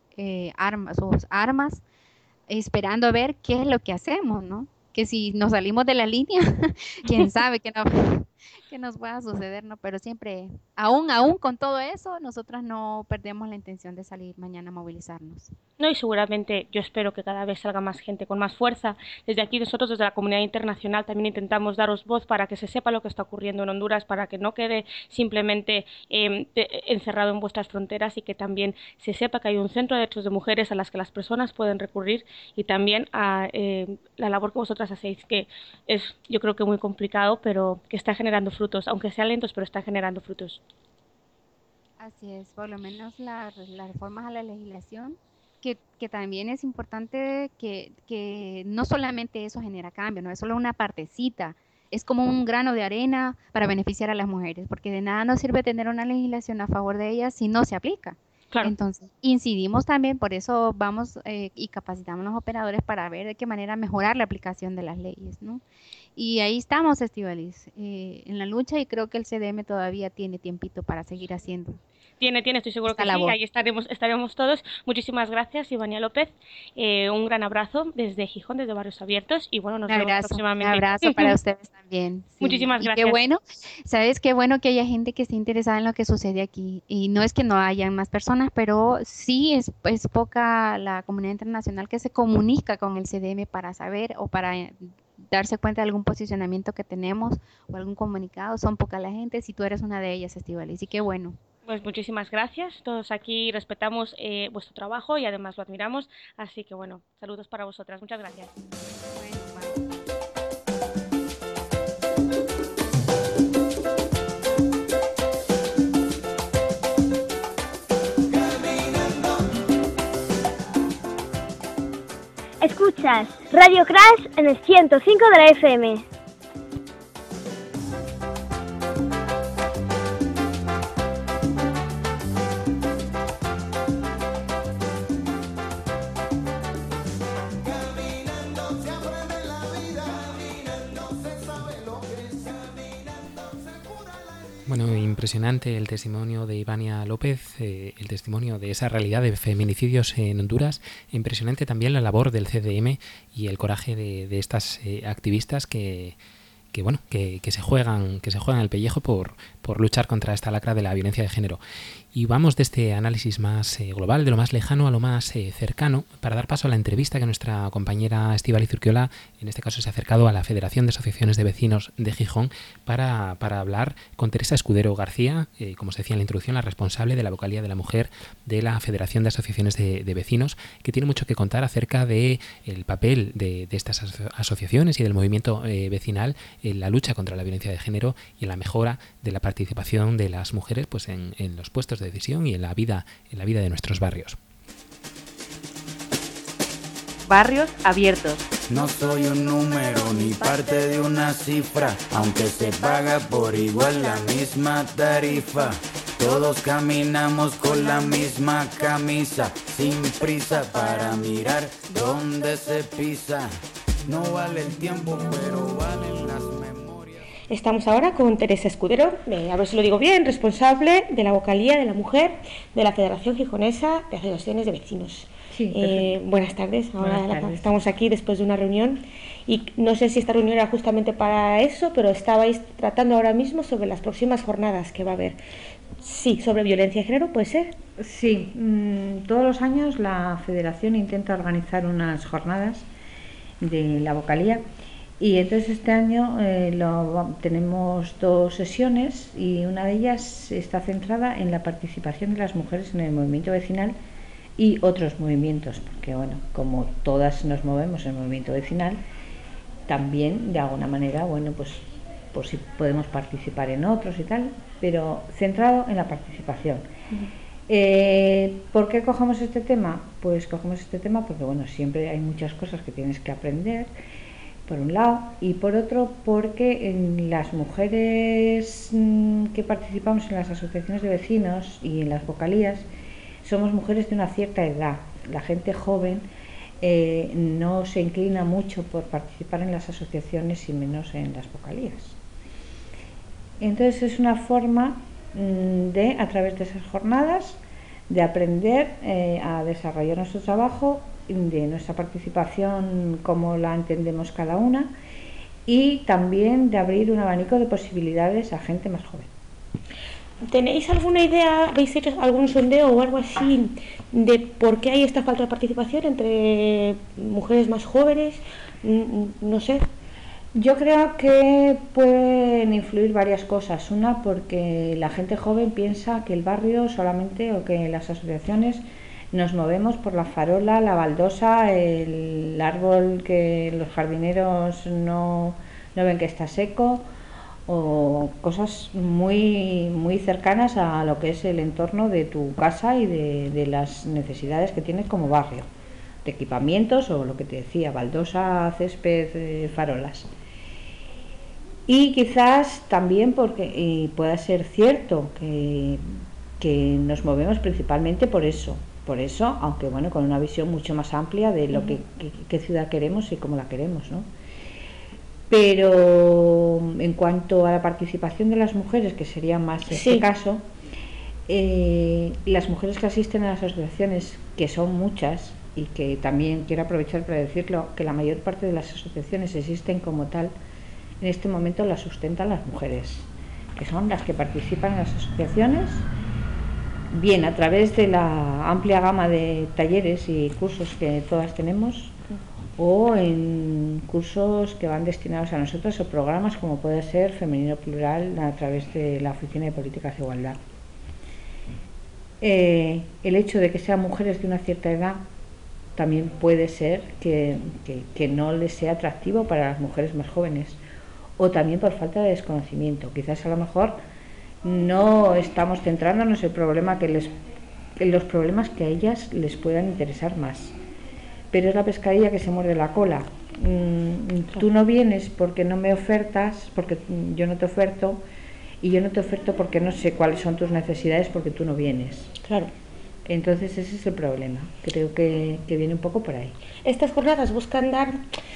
armas, esperando a ver qué es lo que hacemos, ¿no? Que si nos salimos de la línea, quién sabe qué nos va a suceder, ¿no? Pero siempre, aún con todo eso, nosotras no perdemos la intención de salir mañana a movilizarnos. No, y seguramente yo espero que cada vez salga más gente con más fuerza. Desde aquí nosotros, desde la comunidad internacional, también intentamos daros voz para que se sepa lo que está ocurriendo en Honduras, para que no quede simplemente encerrado en vuestras fronteras y que también se sepa que hay un centro de derechos de mujeres a las que las personas pueden recurrir y también a la labor que vosotras hacéis, que es, yo creo que muy complicado, pero que está generando frutos, aunque sean lentos, pero está generando frutos. Así es, por lo menos las reformas a la legislación, que también es importante que no solamente eso genera cambio, no es solo una partecita, es como un grano de arena para beneficiar a las mujeres, porque de nada nos sirve tener una legislación a favor de ellas si no se aplica. Claro. Entonces, incidimos también, por eso vamos y capacitamos a los operadores para ver de qué manera mejorar la aplicación de las leyes, ¿no? Y ahí estamos, Estíbaliz, en la lucha, y creo que el CDM todavía tiene tiempito para seguir haciendo. Tiene, estoy seguro que sí, ahí estaremos todos. Muchísimas gracias, Ivania López. Un gran abrazo desde Gijón, desde Barrios Abiertos, y bueno, nos vemos próximamente. Un abrazo para ustedes también. Sí. Muchísimas gracias. Y qué bueno, ¿sabes? Qué bueno que haya gente que esté interesada en lo que sucede aquí. Y no es que no hayan más personas, pero sí es poca la comunidad internacional que se comunica con el CDM para saber o para darse cuenta de algún posicionamiento que tenemos o algún comunicado. Son poca la gente, si tú eres una de ellas, Estíbaliz, y qué bueno. Pues muchísimas gracias, todos aquí respetamos vuestro trabajo y además lo admiramos, así que bueno, saludos para vosotras, muchas gracias. Escuchas Radio Crash en el 105 de la FM. Bueno, impresionante el testimonio de Ivania López, el testimonio de esa realidad de feminicidios en Honduras. Impresionante también la labor del CDM y el coraje de estas activistas que que se juegan el pellejo por luchar contra esta lacra de la violencia de género. Y vamos de este análisis más global, de lo más lejano a lo más cercano, para dar paso a la entrevista que nuestra compañera Estíbaliz Urquiola, en este caso, se ha acercado a la Federación de Asociaciones de Vecinos de Gijón para hablar con Teresa Escudero García, como se decía en la introducción, la responsable de la vocalía de la mujer de la Federación de Asociaciones de Vecinos, que tiene mucho que contar acerca de el papel de estas asociaciones y del movimiento vecinal en la lucha contra la violencia de género y en la mejora de la participación de las mujeres pues en los puestos de decisión y en la vida de nuestros barrios. Barrios abiertos. No soy un número ni parte de una cifra, aunque se paga por igual la misma tarifa. Todos caminamos con la misma camisa, sin prisa para mirar dónde se pisa. No vale el tiempo, pero valen las memorias. Estamos ahora con Teresa Escudero, a ver si lo digo bien, responsable de la vocalía de la mujer de la Federación Gijonesa de Asociaciones de Vecinos. Sí, buenas tardes. Ahora buenas tardes. Estamos aquí después de una reunión y no sé si esta reunión era justamente para eso, pero estabais tratando ahora mismo sobre las próximas jornadas que va a haber. Sí, sobre violencia de género, ¿puede ser? Sí, todos los años la Federación intenta organizar unas jornadas de la vocalía y entonces este año tenemos 2 sesiones y una de ellas está centrada en la participación de las mujeres en el movimiento vecinal y otros movimientos, porque bueno, como todas nos movemos en el movimiento vecinal, también de alguna manera, bueno, pues por si podemos participar en otros y tal, pero centrado en la participación. ¿Por qué cogemos este tema? Pues cogemos este tema porque bueno, siempre hay muchas cosas que tienes que aprender, por un lado, y por otro porque en las mujeres que participamos en las asociaciones de vecinos y en las vocalías somos mujeres de una cierta edad. La gente joven no se inclina mucho por participar en las asociaciones y menos en las vocalías. Entonces es una forma de, a través de esas jornadas, de aprender a desarrollar nuestro trabajo, de nuestra participación, como la entendemos cada una, y también de abrir un abanico de posibilidades a gente más joven. ¿Tenéis alguna idea, habéis hecho algún sondeo o algo así de por qué hay esta falta de participación entre mujeres más jóvenes? No sé. Yo creo que pueden influir varias cosas. Una, porque la gente joven piensa que el barrio solamente, o que las asociaciones nos movemos por la farola, la baldosa, el árbol que los jardineros no ven que está seco, o cosas muy, muy cercanas a lo que es el entorno de tu casa y de las necesidades que tienes como barrio, de equipamientos o lo que te decía, baldosa, césped, farolas. Y quizás también porque pueda ser cierto que nos movemos principalmente por eso, aunque bueno, con una visión mucho más amplia de lo qué ciudad queremos y cómo la queremos, ¿no? Pero en cuanto a la participación de las mujeres, que sería más este caso, las mujeres que asisten a las asociaciones, que son muchas, y que también quiero aprovechar para decirlo, que la mayor parte de las asociaciones existen como tal, en este momento las sustentan las mujeres, que son las que participan en las asociaciones, bien a través de la amplia gama de talleres y cursos que todas tenemos, o en cursos que van destinados a nosotros, o programas como puede ser Femenino Plural a través de la Oficina de Políticas de Igualdad. El hecho de que sean mujeres de una cierta edad también puede ser que no les sea atractivo para las mujeres más jóvenes, o también por falta de desconocimiento. Quizás a lo mejor no estamos centrándonos en los problemas que a ellas les puedan interesar más. Pero es la pescadilla que se muerde la cola. Tú no vienes porque no me ofertas, porque yo no te oferto, y yo no te oferto porque no sé cuáles son tus necesidades porque tú no vienes. Claro. Entonces ese es el problema. Creo que viene un poco por ahí. Estas jornadas buscan dar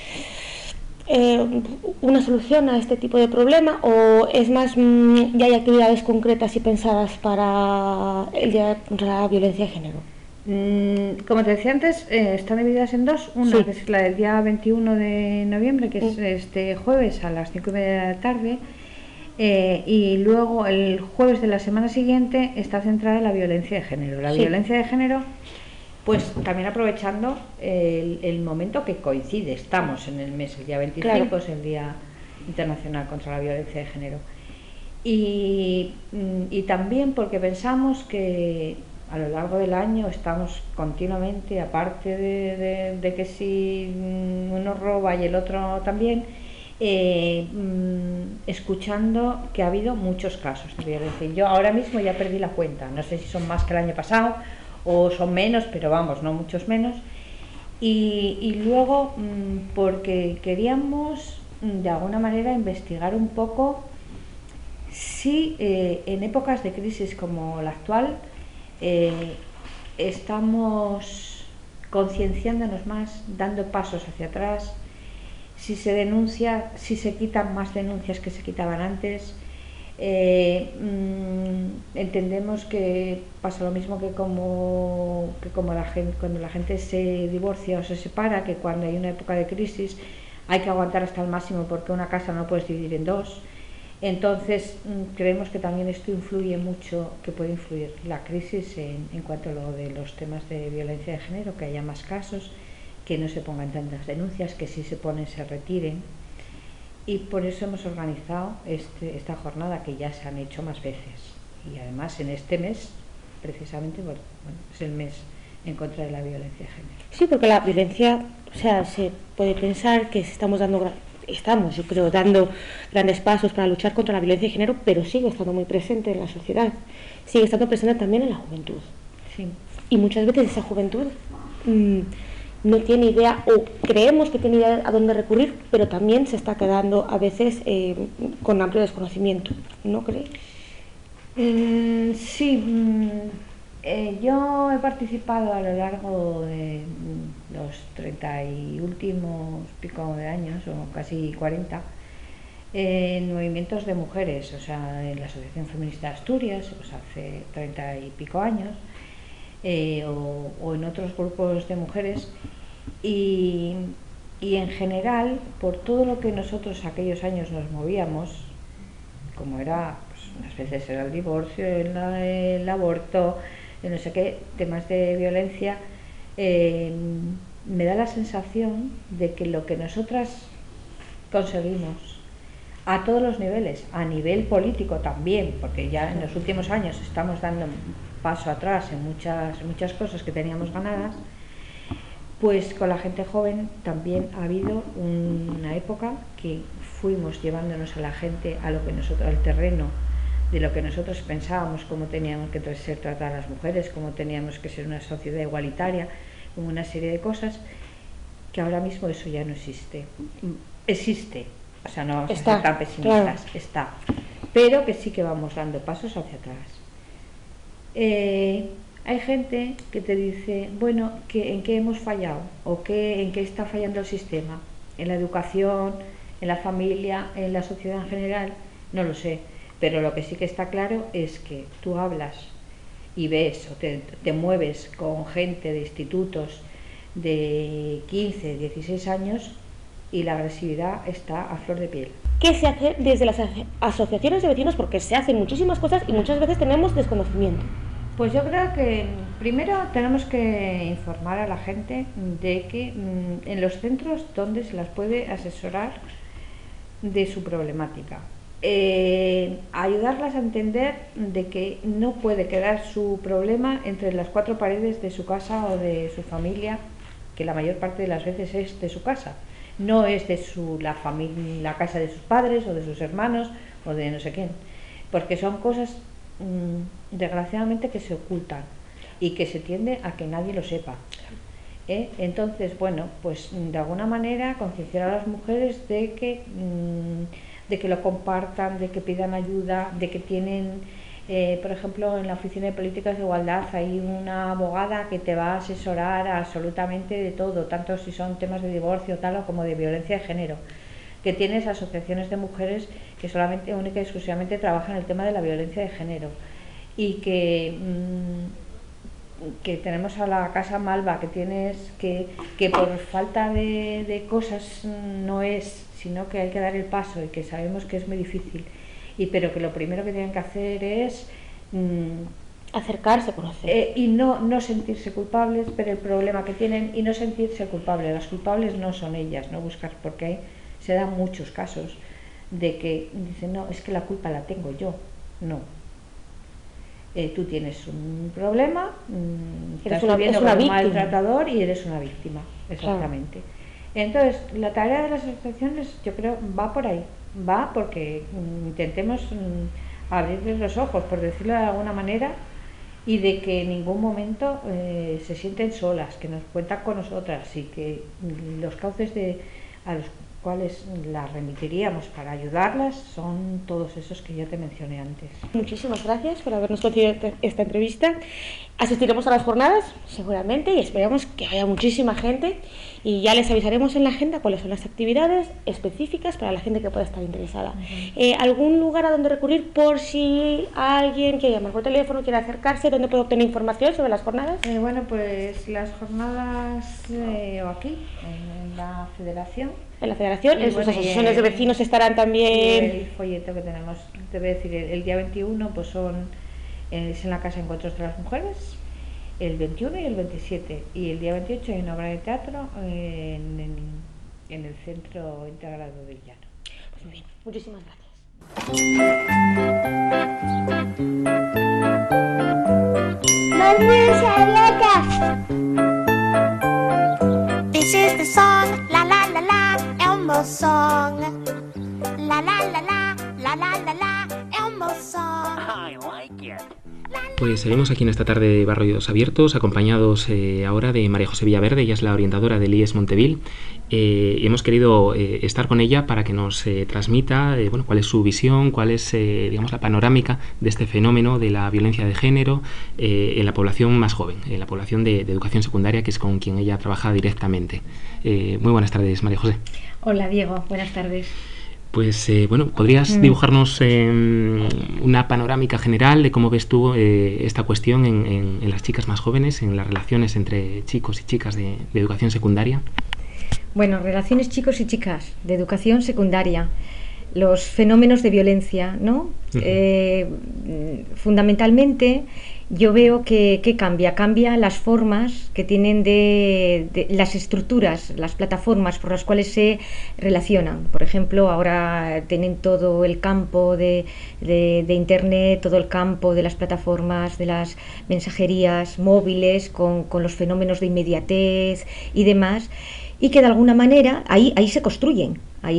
una solución a este tipo de problema, o es más, ya hay actividades concretas y pensadas para el Día contra la Violencia de Género. Como te decía antes, están divididas en dos. Una Sí. que es la del día 21 de noviembre, que es este jueves a las 5:30 de la tarde. Y luego el jueves de la semana siguiente está centrada en la violencia de género. La Sí. violencia de género, pues también aprovechando el momento que coincide. Estamos en el mes, el día 25 Claro. es el Día Internacional contra la Violencia de Género. Y también porque pensamos que a lo largo del año estamos continuamente, aparte de que si uno roba y el otro también, escuchando que ha habido muchos casos de violencia. Yo ahora mismo ya perdí la cuenta, no sé si son más que el año pasado o son menos, pero vamos, no muchos menos. Y luego porque queríamos de alguna manera investigar un poco si en épocas de crisis como la actual estamos concienciándonos más, dando pasos hacia atrás, si se denuncia, si se quitan más denuncias que se quitaban antes. Entendemos que pasa lo mismo que como la gente, cuando la gente se divorcia o se separa, que cuando hay una época de crisis hay que aguantar hasta el máximo porque una casa no puedes dividir en dos. Entonces creemos que también esto influye mucho, que puede influir la crisis en cuanto a lo de los temas de violencia de género, que haya más casos, que no se pongan tantas denuncias, que si se ponen se retiren. Y por eso hemos organizado esta jornada, que ya se han hecho más veces. Y además en este mes, precisamente, bueno, es el mes en contra de la violencia de género. Sí, porque la violencia, o sea, se puede pensar que estamos, yo creo, dando grandes pasos para luchar contra la violencia de género, pero sigue estando muy presente en la sociedad, sigue estando presente también en la juventud. Sí. Y muchas veces esa juventud no tiene idea, o creemos que tiene idea a dónde recurrir, pero también se está quedando a veces con amplio desconocimiento, ¿no crees? Sí, yo he participado a lo largo de los 30 y últimos pico de años, o casi 40, en movimientos de mujeres, o sea, en la Asociación Feminista de Asturias, pues hace 30 y pico años, o en otros grupos de mujeres, y en general, por todo lo que nosotros aquellos años nos movíamos, como era, pues, unas veces era el divorcio, el aborto, no sé qué, temas de violencia, me da la sensación de que lo que nosotras conseguimos a todos los niveles, a nivel político también, porque ya en los últimos años estamos dando un paso atrás en muchas cosas que teníamos ganadas, pues con la gente joven también ha habido una época que fuimos llevándonos a la gente a lo que nosotros, al terreno de lo que nosotros pensábamos, cómo teníamos que ser tratadas las mujeres, cómo teníamos que ser una sociedad igualitaria, como una serie de cosas, que ahora mismo eso ya no existe. Existe, o sea, no vamos a ser tan pesimistas, claro. Está, pero que sí que vamos dando pasos hacia atrás. Hay gente que te dice, bueno, ¿en qué hemos fallado? ¿O en qué está fallando el sistema? ¿En la educación, en la familia, en la sociedad en general? No lo sé. Pero lo que sí que está claro es que tú hablas y ves o te mueves con gente de institutos de 15, 16 años y la agresividad está a flor de piel. ¿Qué se hace desde las asociaciones de vecinos? Porque se hacen muchísimas cosas y muchas veces tenemos desconocimiento. Pues yo creo que primero tenemos que informar a la gente de que en los centros donde se las puede asesorar de su problemática. Ayudarlas a entender de que no puede quedar su problema entre las cuatro paredes de su casa o de su familia, que la mayor parte de las veces es de su casa, no es de la casa de sus padres o de sus hermanos o de no sé quién, porque son cosas desgraciadamente que se ocultan y que se tiende a que nadie lo sepa. Entonces, bueno, pues de alguna manera concienciar a las mujeres de que lo compartan, de que pidan ayuda, de que tienen, por ejemplo, en la Oficina de Políticas de Igualdad hay una abogada que te va a asesorar absolutamente de todo, tanto si son temas de divorcio tal o como de violencia de género, que tienes asociaciones de mujeres que solamente, única y exclusivamente trabajan el tema de la violencia de género y que que tenemos a la casa malva, que tienes que por falta de cosas no es, sino que hay que dar el paso y que sabemos que es muy difícil, pero que lo primero que tienen que hacer es acercarse, conocer y no sentirse culpables, pero el problema que tienen y no sentirse culpables, las culpables no son ellas, no buscar, porque se dan muchos casos de que dicen, no, es que la culpa la tengo yo, no. Tú tienes un problema, estás viviendo con un maltratador y eres una víctima, exactamente. Claro. Entonces, la tarea de las asociaciones, yo creo, va por ahí, va porque intentemos abrirles los ojos, por decirlo de alguna manera, y de que en ningún momento se sienten solas, que nos cuentan con nosotras y que los cauces a los cuales las remitiríamos para ayudarlas son todos esos que ya te mencioné antes. Muchísimas gracias por habernos concedido esta entrevista. Asistiremos a las jornadas seguramente y esperamos que haya muchísima gente y ya les avisaremos en la agenda cuáles son las actividades específicas para la gente que pueda estar interesada. ¿Algún lugar a donde recurrir por si alguien quiere llamar por teléfono, quiere acercarse? ¿Dónde puede obtener información sobre las jornadas? Bueno, pues las jornadas o aquí, en la federación. En la federación, en sus asociaciones de vecinos estarán también. El folleto que tenemos, te voy a decir, el día 21 pues es en la Casa de Encuentros de las Mujeres, el 21 y el 27, y el día 28 hay una obra de teatro en el Centro Integrado del Llano. Pues muy bien, muchísimas gracias. This is the song, la la la la, Elmo song. La la la la, la la la la, Elmo song. I like it. Pues seguimos aquí en esta tarde de Barrios Abiertos, acompañados ahora de María José Villaverde. Ella es la orientadora del IES Montevil, y hemos querido estar con ella para que nos transmita cuál es su visión, cuál es la panorámica de este fenómeno de la violencia de género en la población más joven, en la población de educación secundaria, que es con quien ella trabaja directamente. Muy buenas tardes, María José. Hola, Diego, buenas tardes. Pues ¿podrías dibujarnos una panorámica general de cómo ves tú esta cuestión en las chicas más jóvenes, en las relaciones entre chicos y chicas de educación secundaria? Bueno, relaciones chicos y chicas de educación secundaria, los fenómenos de violencia, ¿no? Fundamentalmente yo veo que cambia las formas que tienen de las estructuras, las plataformas por las cuales se relacionan. Por ejemplo, ahora tienen todo el campo de internet, todo el campo de las plataformas, de las mensajerías móviles con los fenómenos de inmediatez y demás, y que de alguna manera ahí se construyen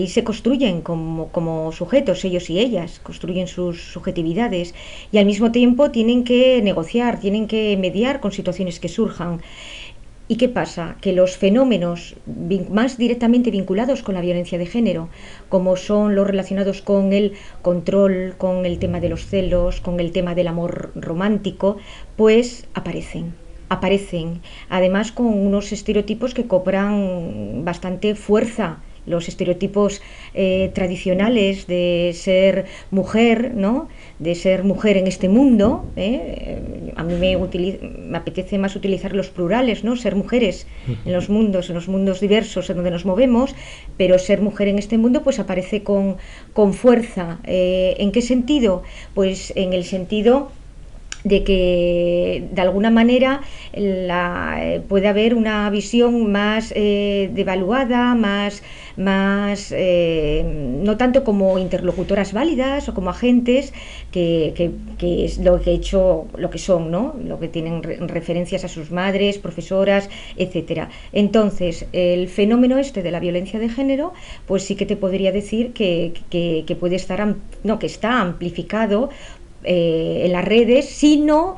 como sujetos, ellos y ellas, construyen sus subjetividades y al mismo tiempo tienen que negociar, tienen que mediar con situaciones que surjan. ¿Y qué pasa? Que los fenómenos más directamente vinculados con la violencia de género, como son los relacionados con el control, con el tema de los celos, con el tema del amor romántico, pues aparecen, además con unos estereotipos que cobran bastante fuerza. Los estereotipos tradicionales de ser mujer, ¿no? De ser mujer en este mundo, a mí me apetece más utilizar los plurales, ¿no? Ser mujeres en los mundos diversos en donde nos movemos, pero ser mujer en este mundo pues aparece con fuerza. ¿En qué sentido? Pues en el sentido de que de alguna manera puede haber una visión más devaluada, más no tanto como interlocutoras válidas o como agentes que es lo que son, ¿no? Lo que tienen referencias a sus madres, profesoras, etcétera. Entonces, el fenómeno de la violencia de género, pues sí que te podría decir que puede estar que está amplificado en las redes, si no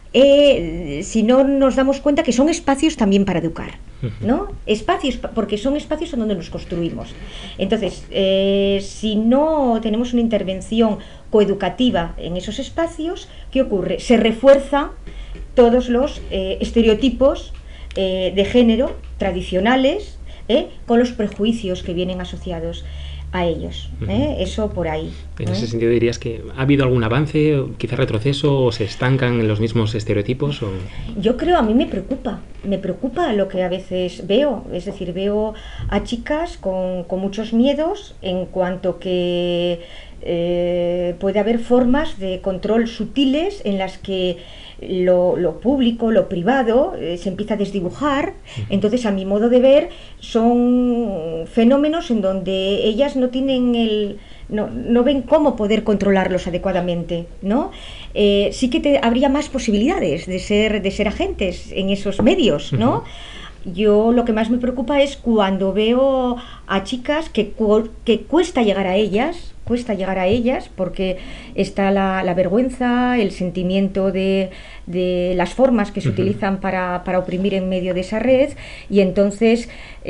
nos damos cuenta que son espacios también para educar, ¿no? Espacios, porque son espacios en donde nos construimos. Entonces, si no tenemos una intervención coeducativa en esos espacios, ¿qué ocurre? Se refuerza todos los estereotipos de género tradicionales, con los prejuicios que vienen asociados. a ellos. Eso por ahí. En ese sentido, ¿dirías que ha habido algún avance, quizás retroceso, o se estancan en los mismos estereotipos? O... Yo creo, a mí me preocupa lo que a veces veo, es decir, veo a chicas con muchos miedos en cuanto que puede haber formas de control sutiles en las que lo público, lo privado se empieza a desdibujar. Entonces, a mi modo de ver, son fenómenos en donde ellas no tienen no ven cómo poder controlarlos adecuadamente, ¿no? Sí que habría más posibilidades de ser agentes en esos medios, ¿no? Yo lo que más me preocupa es cuando veo a chicas que cuesta llegar a ellas porque está la vergüenza, el sentimiento de las formas que se utilizan para oprimir en medio de esa red, y entonces,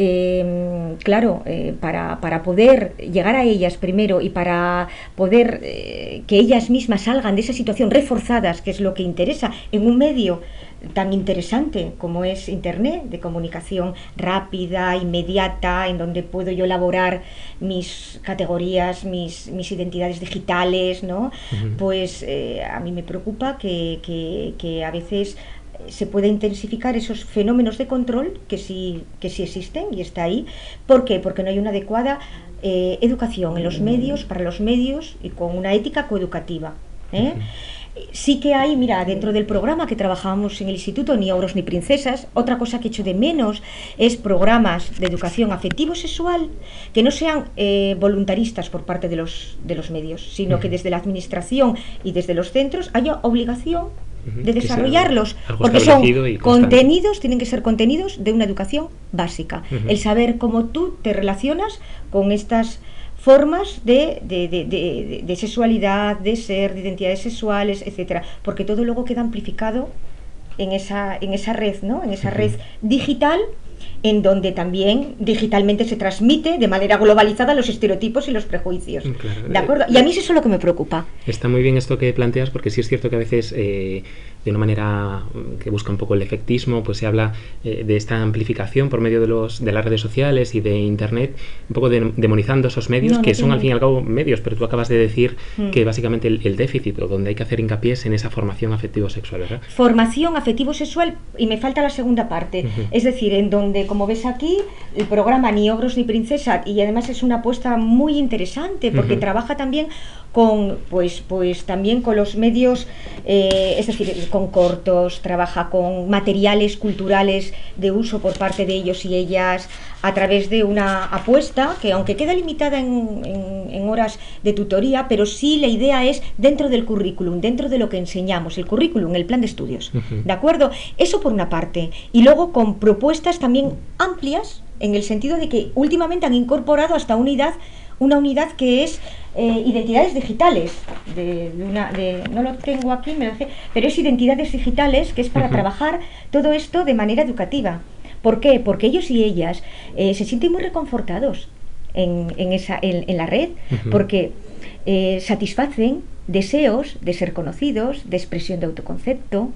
para poder llegar a ellas primero y para poder que ellas mismas salgan de esa situación reforzadas, que es lo que interesa en un medio tan interesante como es Internet, de comunicación rápida, inmediata, en donde puedo yo elaborar mis categorías, mis identidades digitales, ¿no? Pues a mí me preocupa que a veces se pueda intensificar esos fenómenos de control que sí existen y está ahí. ¿Por qué? Porque no hay una adecuada educación en los medios, para los medios, y con una ética coeducativa, Sí que hay, mira, dentro del programa que trabajábamos en el instituto, Ni ogros ni princesas, otra cosa que echo de menos es programas de educación afectivo-sexual que no sean voluntaristas por parte de los medios, sino que desde la administración y desde los centros haya obligación de desarrollarlos, porque son contenidos, tienen que ser contenidos de una educación básica. El saber cómo tú te relacionas con estas formas de sexualidad, de ser, de identidades sexuales, etcétera, porque todo luego queda amplificado en esa red, ¿no? En esa red digital, en donde también digitalmente se transmite de manera globalizada los estereotipos y los prejuicios. Claro. ¿De acuerdo? Y a mí eso es lo que me preocupa. Está muy bien esto que planteas, porque sí es cierto que a veces, de una manera que busca un poco el efectismo, pues se habla de esta amplificación por medio de las redes sociales y de Internet, un poco demonizando esos medios, que son al fin y al cabo medios, pero tú acabas de decir que básicamente el déficit, o donde hay que hacer hincapié, es en esa formación afectivo-sexual, ¿verdad? Formación afectivo-sexual, y me falta la segunda parte, es decir, en donde, como ves aquí, el programa Ni ogros ni princesas, y además es una apuesta muy interesante, porque trabaja también con, pues también con los medios, es decir, con cortos, trabaja con materiales culturales de uso por parte de ellos y ellas, a través de una apuesta que, aunque queda limitada en horas de tutoría, pero sí la idea es dentro del currículum, dentro de lo que enseñamos, el currículum, el plan de estudios, ¿de acuerdo? Eso por una parte, y luego con propuestas también amplias, en el sentido de que últimamente han incorporado hasta una unidad que es identidades digitales, no lo tengo aquí, pero es identidades digitales, que es para trabajar todo esto de manera educativa. ¿Por qué? Porque ellos y ellas se sienten muy reconfortados en la red, porque satisfacen deseos de ser conocidos, de expresión de autoconcepto,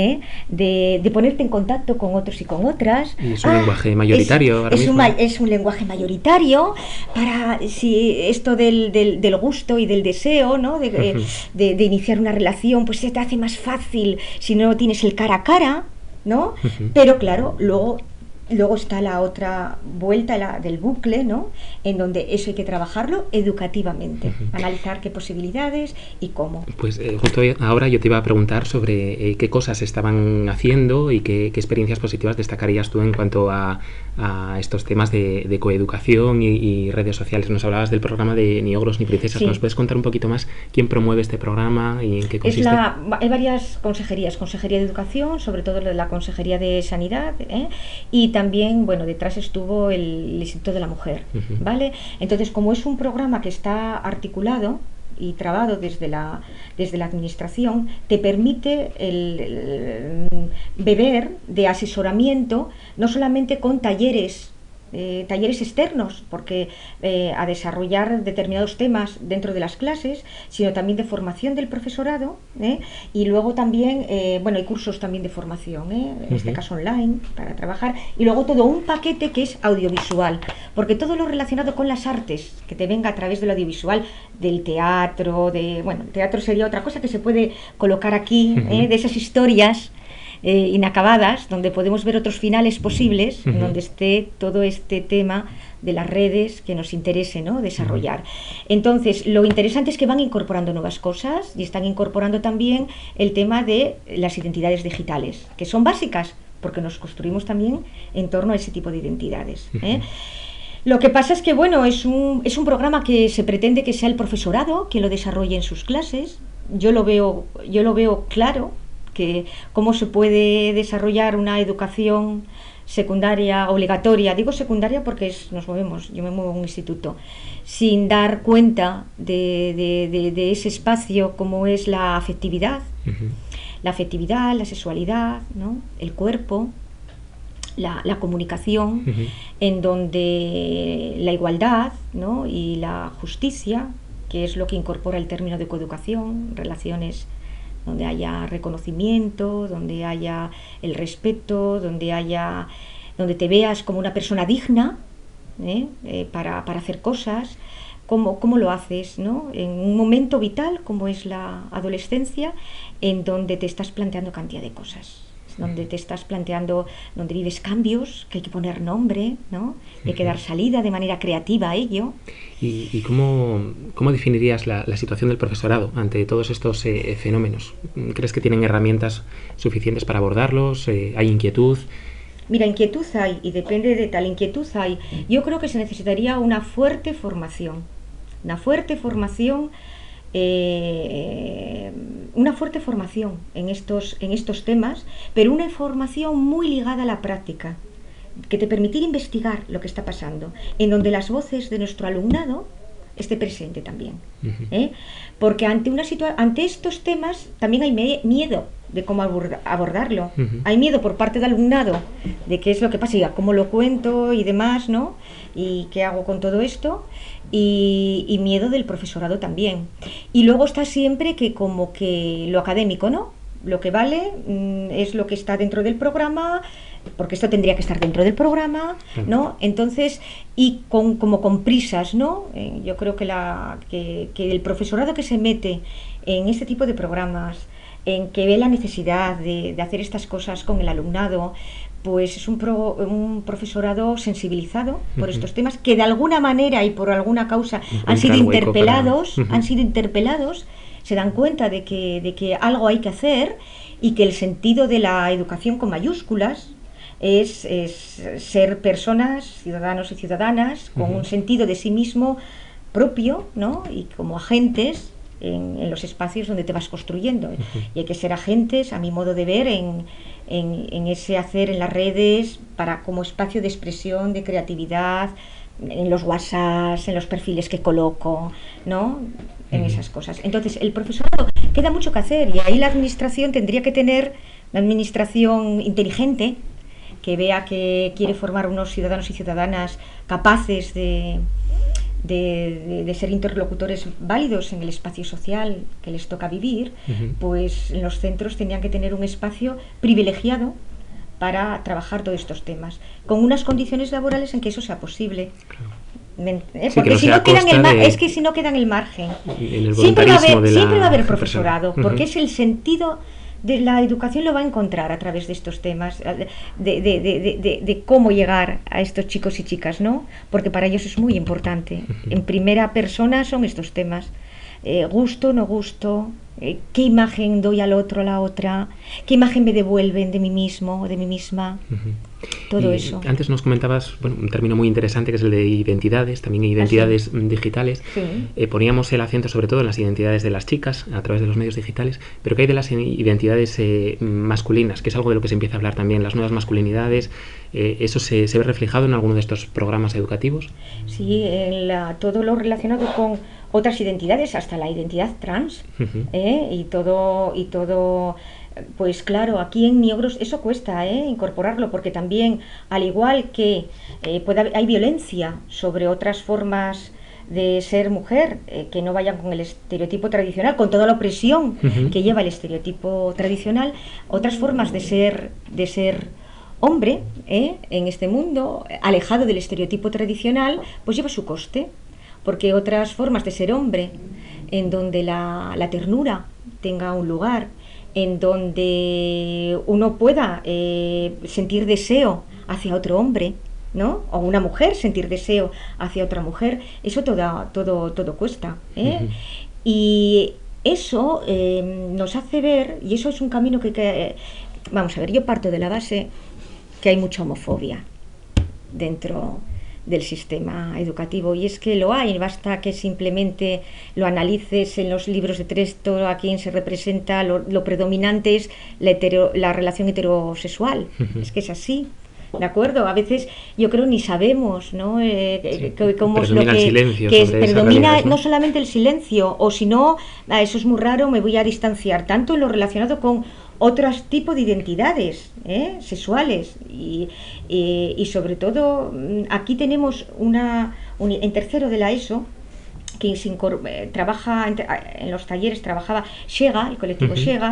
de ponerte en contacto con otros y con otras. Y es un lenguaje mayoritario. Es un lenguaje mayoritario para esto del gusto y del deseo, ¿no? de iniciar una relación, pues se te hace más fácil si no tienes el cara a cara, ¿no? Pero claro, luego está la otra vuelta del bucle, ¿no? En donde eso hay que trabajarlo educativamente, analizar qué posibilidades y cómo. Pues justo ahora yo te iba a preguntar sobre qué cosas estaban haciendo y qué experiencias positivas destacarías tú en cuanto a estos temas de coeducación y redes sociales. Nos hablabas del programa de Ni ogros ni princesas. ¿Nos puedes contar un poquito más quién promueve este programa y en qué consiste? Hay varias consejerías, Consejería de Educación, sobre todo la Consejería de Sanidad, y también, bueno, detrás estuvo el Instituto de la Mujer, ¿vale? Entonces, como es un programa que está articulado y trabado desde la administración, te permite el beber de asesoramiento, no solamente con talleres talleres externos, porque a desarrollar determinados temas dentro de las clases, sino también de formación del profesorado, y luego también, hay cursos también de formación, en este caso online, para trabajar, y luego todo un paquete que es audiovisual, porque todo lo relacionado con las artes, que te venga a través del audiovisual, del teatro, el teatro sería otra cosa que se puede colocar aquí, de esas historias inacabadas, donde podemos ver otros finales posibles, en donde esté todo este tema de las redes que nos interese, ¿no?, desarrollar. Entonces, lo interesante es que van incorporando nuevas cosas y están incorporando también el tema de las identidades digitales, que son básicas, porque nos construimos también en torno a ese tipo de identidades. Lo que pasa es que, es un programa que se pretende que sea el profesorado quien lo desarrolle en sus clases. Yo lo veo claro, que cómo se puede desarrollar una educación secundaria obligatoria. Digo secundaria porque yo me muevo en un instituto, sin dar cuenta de ese espacio como es la afectividad, la sexualidad, ¿no?, el cuerpo, la comunicación, en donde la igualdad, ¿no?, y la justicia, que es lo que incorpora el término de coeducación, relaciones donde haya reconocimiento, donde haya el respeto, donde te veas como una persona digna, para hacer cosas, cómo lo haces, ¿no?, en un momento vital como es la adolescencia, en donde te estás planteando cantidad de cosas, donde te estás planteando, donde vives cambios, que hay que poner nombre, ¿no?, hay que dar salida de manera creativa a ello. ¿Y cómo definirías la situación del profesorado ante todos estos fenómenos? ¿Crees que tienen herramientas suficientes para abordarlos? ¿Hay inquietud? Mira, inquietud hay, y depende de tal inquietud hay. Yo creo que se necesitaría una fuerte formación en estos temas, pero una formación muy ligada a la práctica, que te permitiera investigar lo que está pasando, en donde las voces de nuestro alumnado esté presente también, porque ante estos temas también hay miedo de cómo abordarlo. Hay miedo por parte del alumnado de qué es lo que pasa y a cómo lo cuento y demás, ¿no?, y qué hago con todo esto, y miedo del profesorado también. Y luego está siempre que como que lo académico, ¿no?, lo que vale es lo que está dentro del programa, porque esto tendría que estar dentro del programa, ¿no? Entonces, y como con prisas, ¿no? Yo creo que el profesorado que se mete en este tipo de programas, en que ve la necesidad de hacer estas cosas con el alumnado, pues es un profesorado sensibilizado por estos temas, que de alguna manera y por alguna causa han sido interpelados, se dan cuenta de que algo hay que hacer, y que el sentido de la educación con mayúsculas es ser personas, ciudadanos y ciudadanas, con un sentido de sí mismo propio, ¿no?, y como agentes en los espacios donde te vas construyendo. Y hay que ser agentes, a mi modo de ver, en ese hacer en las redes, como espacio de expresión, de creatividad, en los WhatsApps, en los perfiles que coloco, ¿no?, en esas cosas. Entonces, el profesorado queda mucho que hacer, y ahí la administración tendría que tener una administración inteligente, que vea que quiere formar unos ciudadanos y ciudadanas capaces de ser interlocutores válidos en el espacio social que les toca vivir. Pues en los centros tendrían que tener un espacio privilegiado para trabajar todos estos temas, con unas condiciones laborales en que eso sea posible. Porque si no queda en el margen, siempre va a haber profesorado, porque es el sentido de la educación, lo va a encontrar a través de estos temas, de cómo llegar a estos chicos y chicas, ¿no? Porque para ellos es muy importante. En primera persona son estos temas, gusto, no gusto, qué imagen doy al otro, a la otra, qué imagen me devuelven de mí mismo o de mí misma. Todo eso. Antes nos comentabas un término muy interesante, que es el de identidades, también identidades digitales. Poníamos el acento sobre todo en las identidades de las chicas a través de los medios digitales, pero ¿qué hay de las identidades masculinas? Que es algo de lo que se empieza a hablar también, las nuevas masculinidades. ¿Eso se ve reflejado en alguno de estos programas educativos? Sí, todo lo relacionado con otras identidades, hasta la identidad trans, y todo Pues claro, aquí en Niogros eso cuesta incorporarlo, porque también, al igual que hay violencia sobre otras formas de ser mujer, que no vayan con el estereotipo tradicional, con toda la opresión que lleva el estereotipo tradicional, otras formas de ser hombre en este mundo, alejado del estereotipo tradicional, pues lleva su coste, porque otras formas de ser hombre, en donde la ternura tenga un lugar, en donde uno pueda sentir deseo hacia otro hombre, ¿no? O una mujer sentir deseo hacia otra mujer, eso todo cuesta, y eso nos hace ver, y eso es un camino que vamos a ver, yo parto de la base que hay mucha homofobia dentro del sistema educativo, y es que lo hay, basta que simplemente lo analices en los libros de texto, a quien se representa, lo predominante es la relación heterosexual, es que es así, ¿de acuerdo? A veces yo creo ni sabemos, ¿no? Cómo es lo que predomina, no solamente el silencio, o si no, eso es muy raro, me voy a distanciar, tanto en lo relacionado con otros tipos de identidades sexuales y sobre todo aquí tenemos en tercero de la ESO que trabaja en los talleres, trabajaba Shega, el colectivo Shega,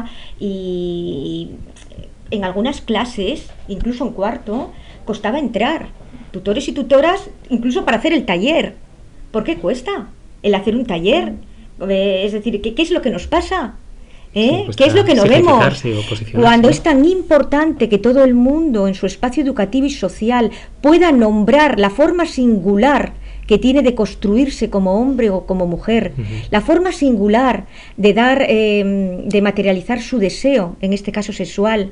y en algunas clases, incluso en cuarto, costaba entrar, tutores y tutoras, incluso para hacer el taller. ¿Por qué cuesta el hacer un taller? Es decir, ¿qué es lo que nos pasa? ¿Qué es lo que no vemos? Cuando es tan importante que todo el mundo en su espacio educativo y social pueda nombrar la forma singular que tiene de construirse como hombre o como mujer, la forma singular de dar, de materializar su deseo, en este caso sexual,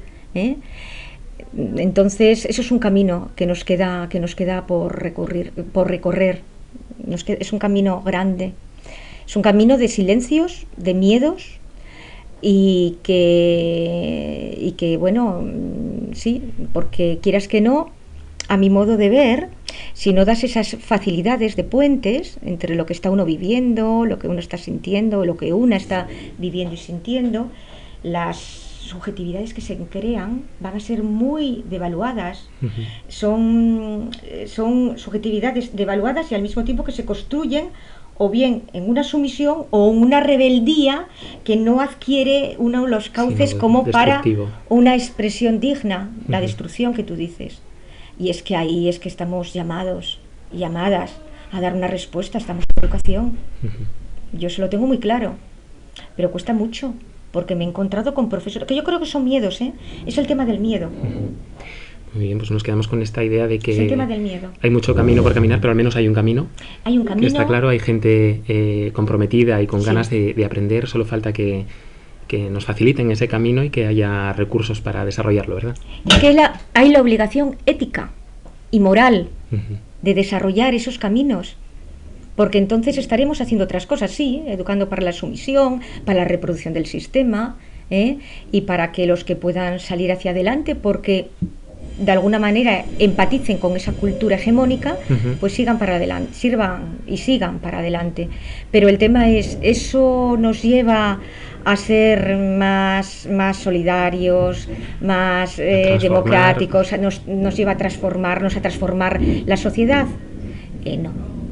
entonces eso es un camino que nos queda por recorrer. Es un camino grande, es un camino de silencios, de miedos, y que bueno, sí, porque quieras que no, a mi modo de ver, si no das esas facilidades de puentes entre lo que está uno viviendo, lo que uno está sintiendo, lo que una está viviendo y sintiendo, las subjetividades que se crean van a ser muy devaluadas. Son subjetividades devaluadas y al mismo tiempo que se construyen o bien en una sumisión o en una rebeldía que no adquiere uno de los cauces como para una expresión digna, la destrucción que tú dices. Y es que ahí es que estamos llamados y llamadas a dar una respuesta, estamos en educación. Yo se lo tengo muy claro, pero cuesta mucho, porque me he encontrado con profesores, que yo creo que son miedos, es el tema del miedo. Muy bien, pues nos quedamos con esta idea de que es el tema del miedo. Hay mucho camino por caminar, pero al menos hay un camino. Hay un camino. Que está claro, hay gente comprometida y con ganas de aprender, solo falta que nos faciliten ese camino y que haya recursos para desarrollarlo, ¿verdad? Que hay la obligación ética y moral de desarrollar esos caminos, porque entonces estaremos haciendo otras cosas, sí, educando para la sumisión, para la reproducción del sistema, y para que los que puedan salir hacia adelante, porque de alguna manera empaticen con esa cultura hegemónica, pues sigan para adelante, sigan para adelante. Pero el tema es, eso nos lleva a ser más solidarios, más democráticos, nos lleva a transformarnos, a transformar la sociedad. No.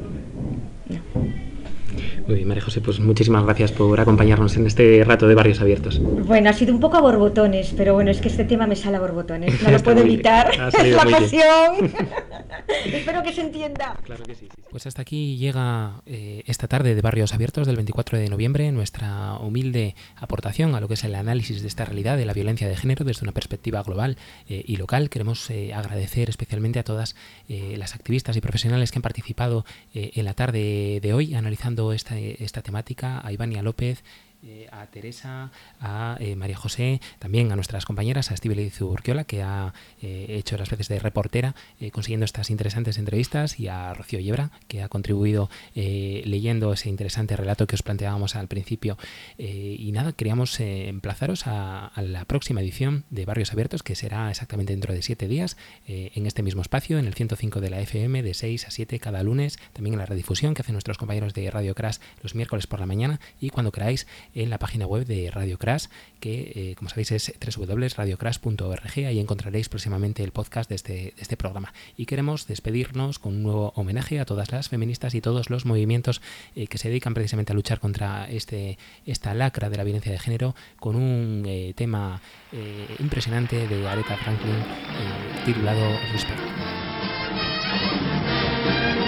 Muy bien, María José, pues muchísimas gracias por acompañarnos en este rato de Barrios Abiertos. Bueno, ha sido un poco a borbotones, pero bueno, es que este tema me sale a borbotones, no lo puedo evitar, es la pasión. Espero que se entienda. Claro que sí. Pues hasta aquí llega esta tarde de Barrios Abiertos del 24 de noviembre, nuestra humilde aportación a lo que es el análisis de esta realidad de la violencia de género desde una perspectiva global y local. Queremos agradecer especialmente a todas las activistas y profesionales que han participado en la tarde de hoy analizando esta temática, a Ivania López, a Teresa, a María José, también a nuestras compañeras, a Estíbaliz Urquiola, que ha hecho las veces de reportera consiguiendo estas interesantes entrevistas, y a Rocío Yebra, que ha contribuido leyendo ese interesante relato que os planteábamos al principio. Y nada, queríamos emplazaros a la próxima edición de Barrios Abiertos, que será exactamente dentro de 7 días, en este mismo espacio, en el 105 de la FM, de 6 a 7 cada lunes, también en la redifusión que hacen nuestros compañeros de Radio Crash los miércoles por la mañana, y cuando queráis en la página web de Radio Crash, que como sabéis es www.radiocrash.org. Ahí encontraréis próximamente el podcast de este programa. Y queremos despedirnos con un nuevo homenaje a todas las feministas y todos los movimientos que se dedican precisamente a luchar contra esta lacra de la violencia de género, con un tema impresionante de Aretha Franklin titulado Respect.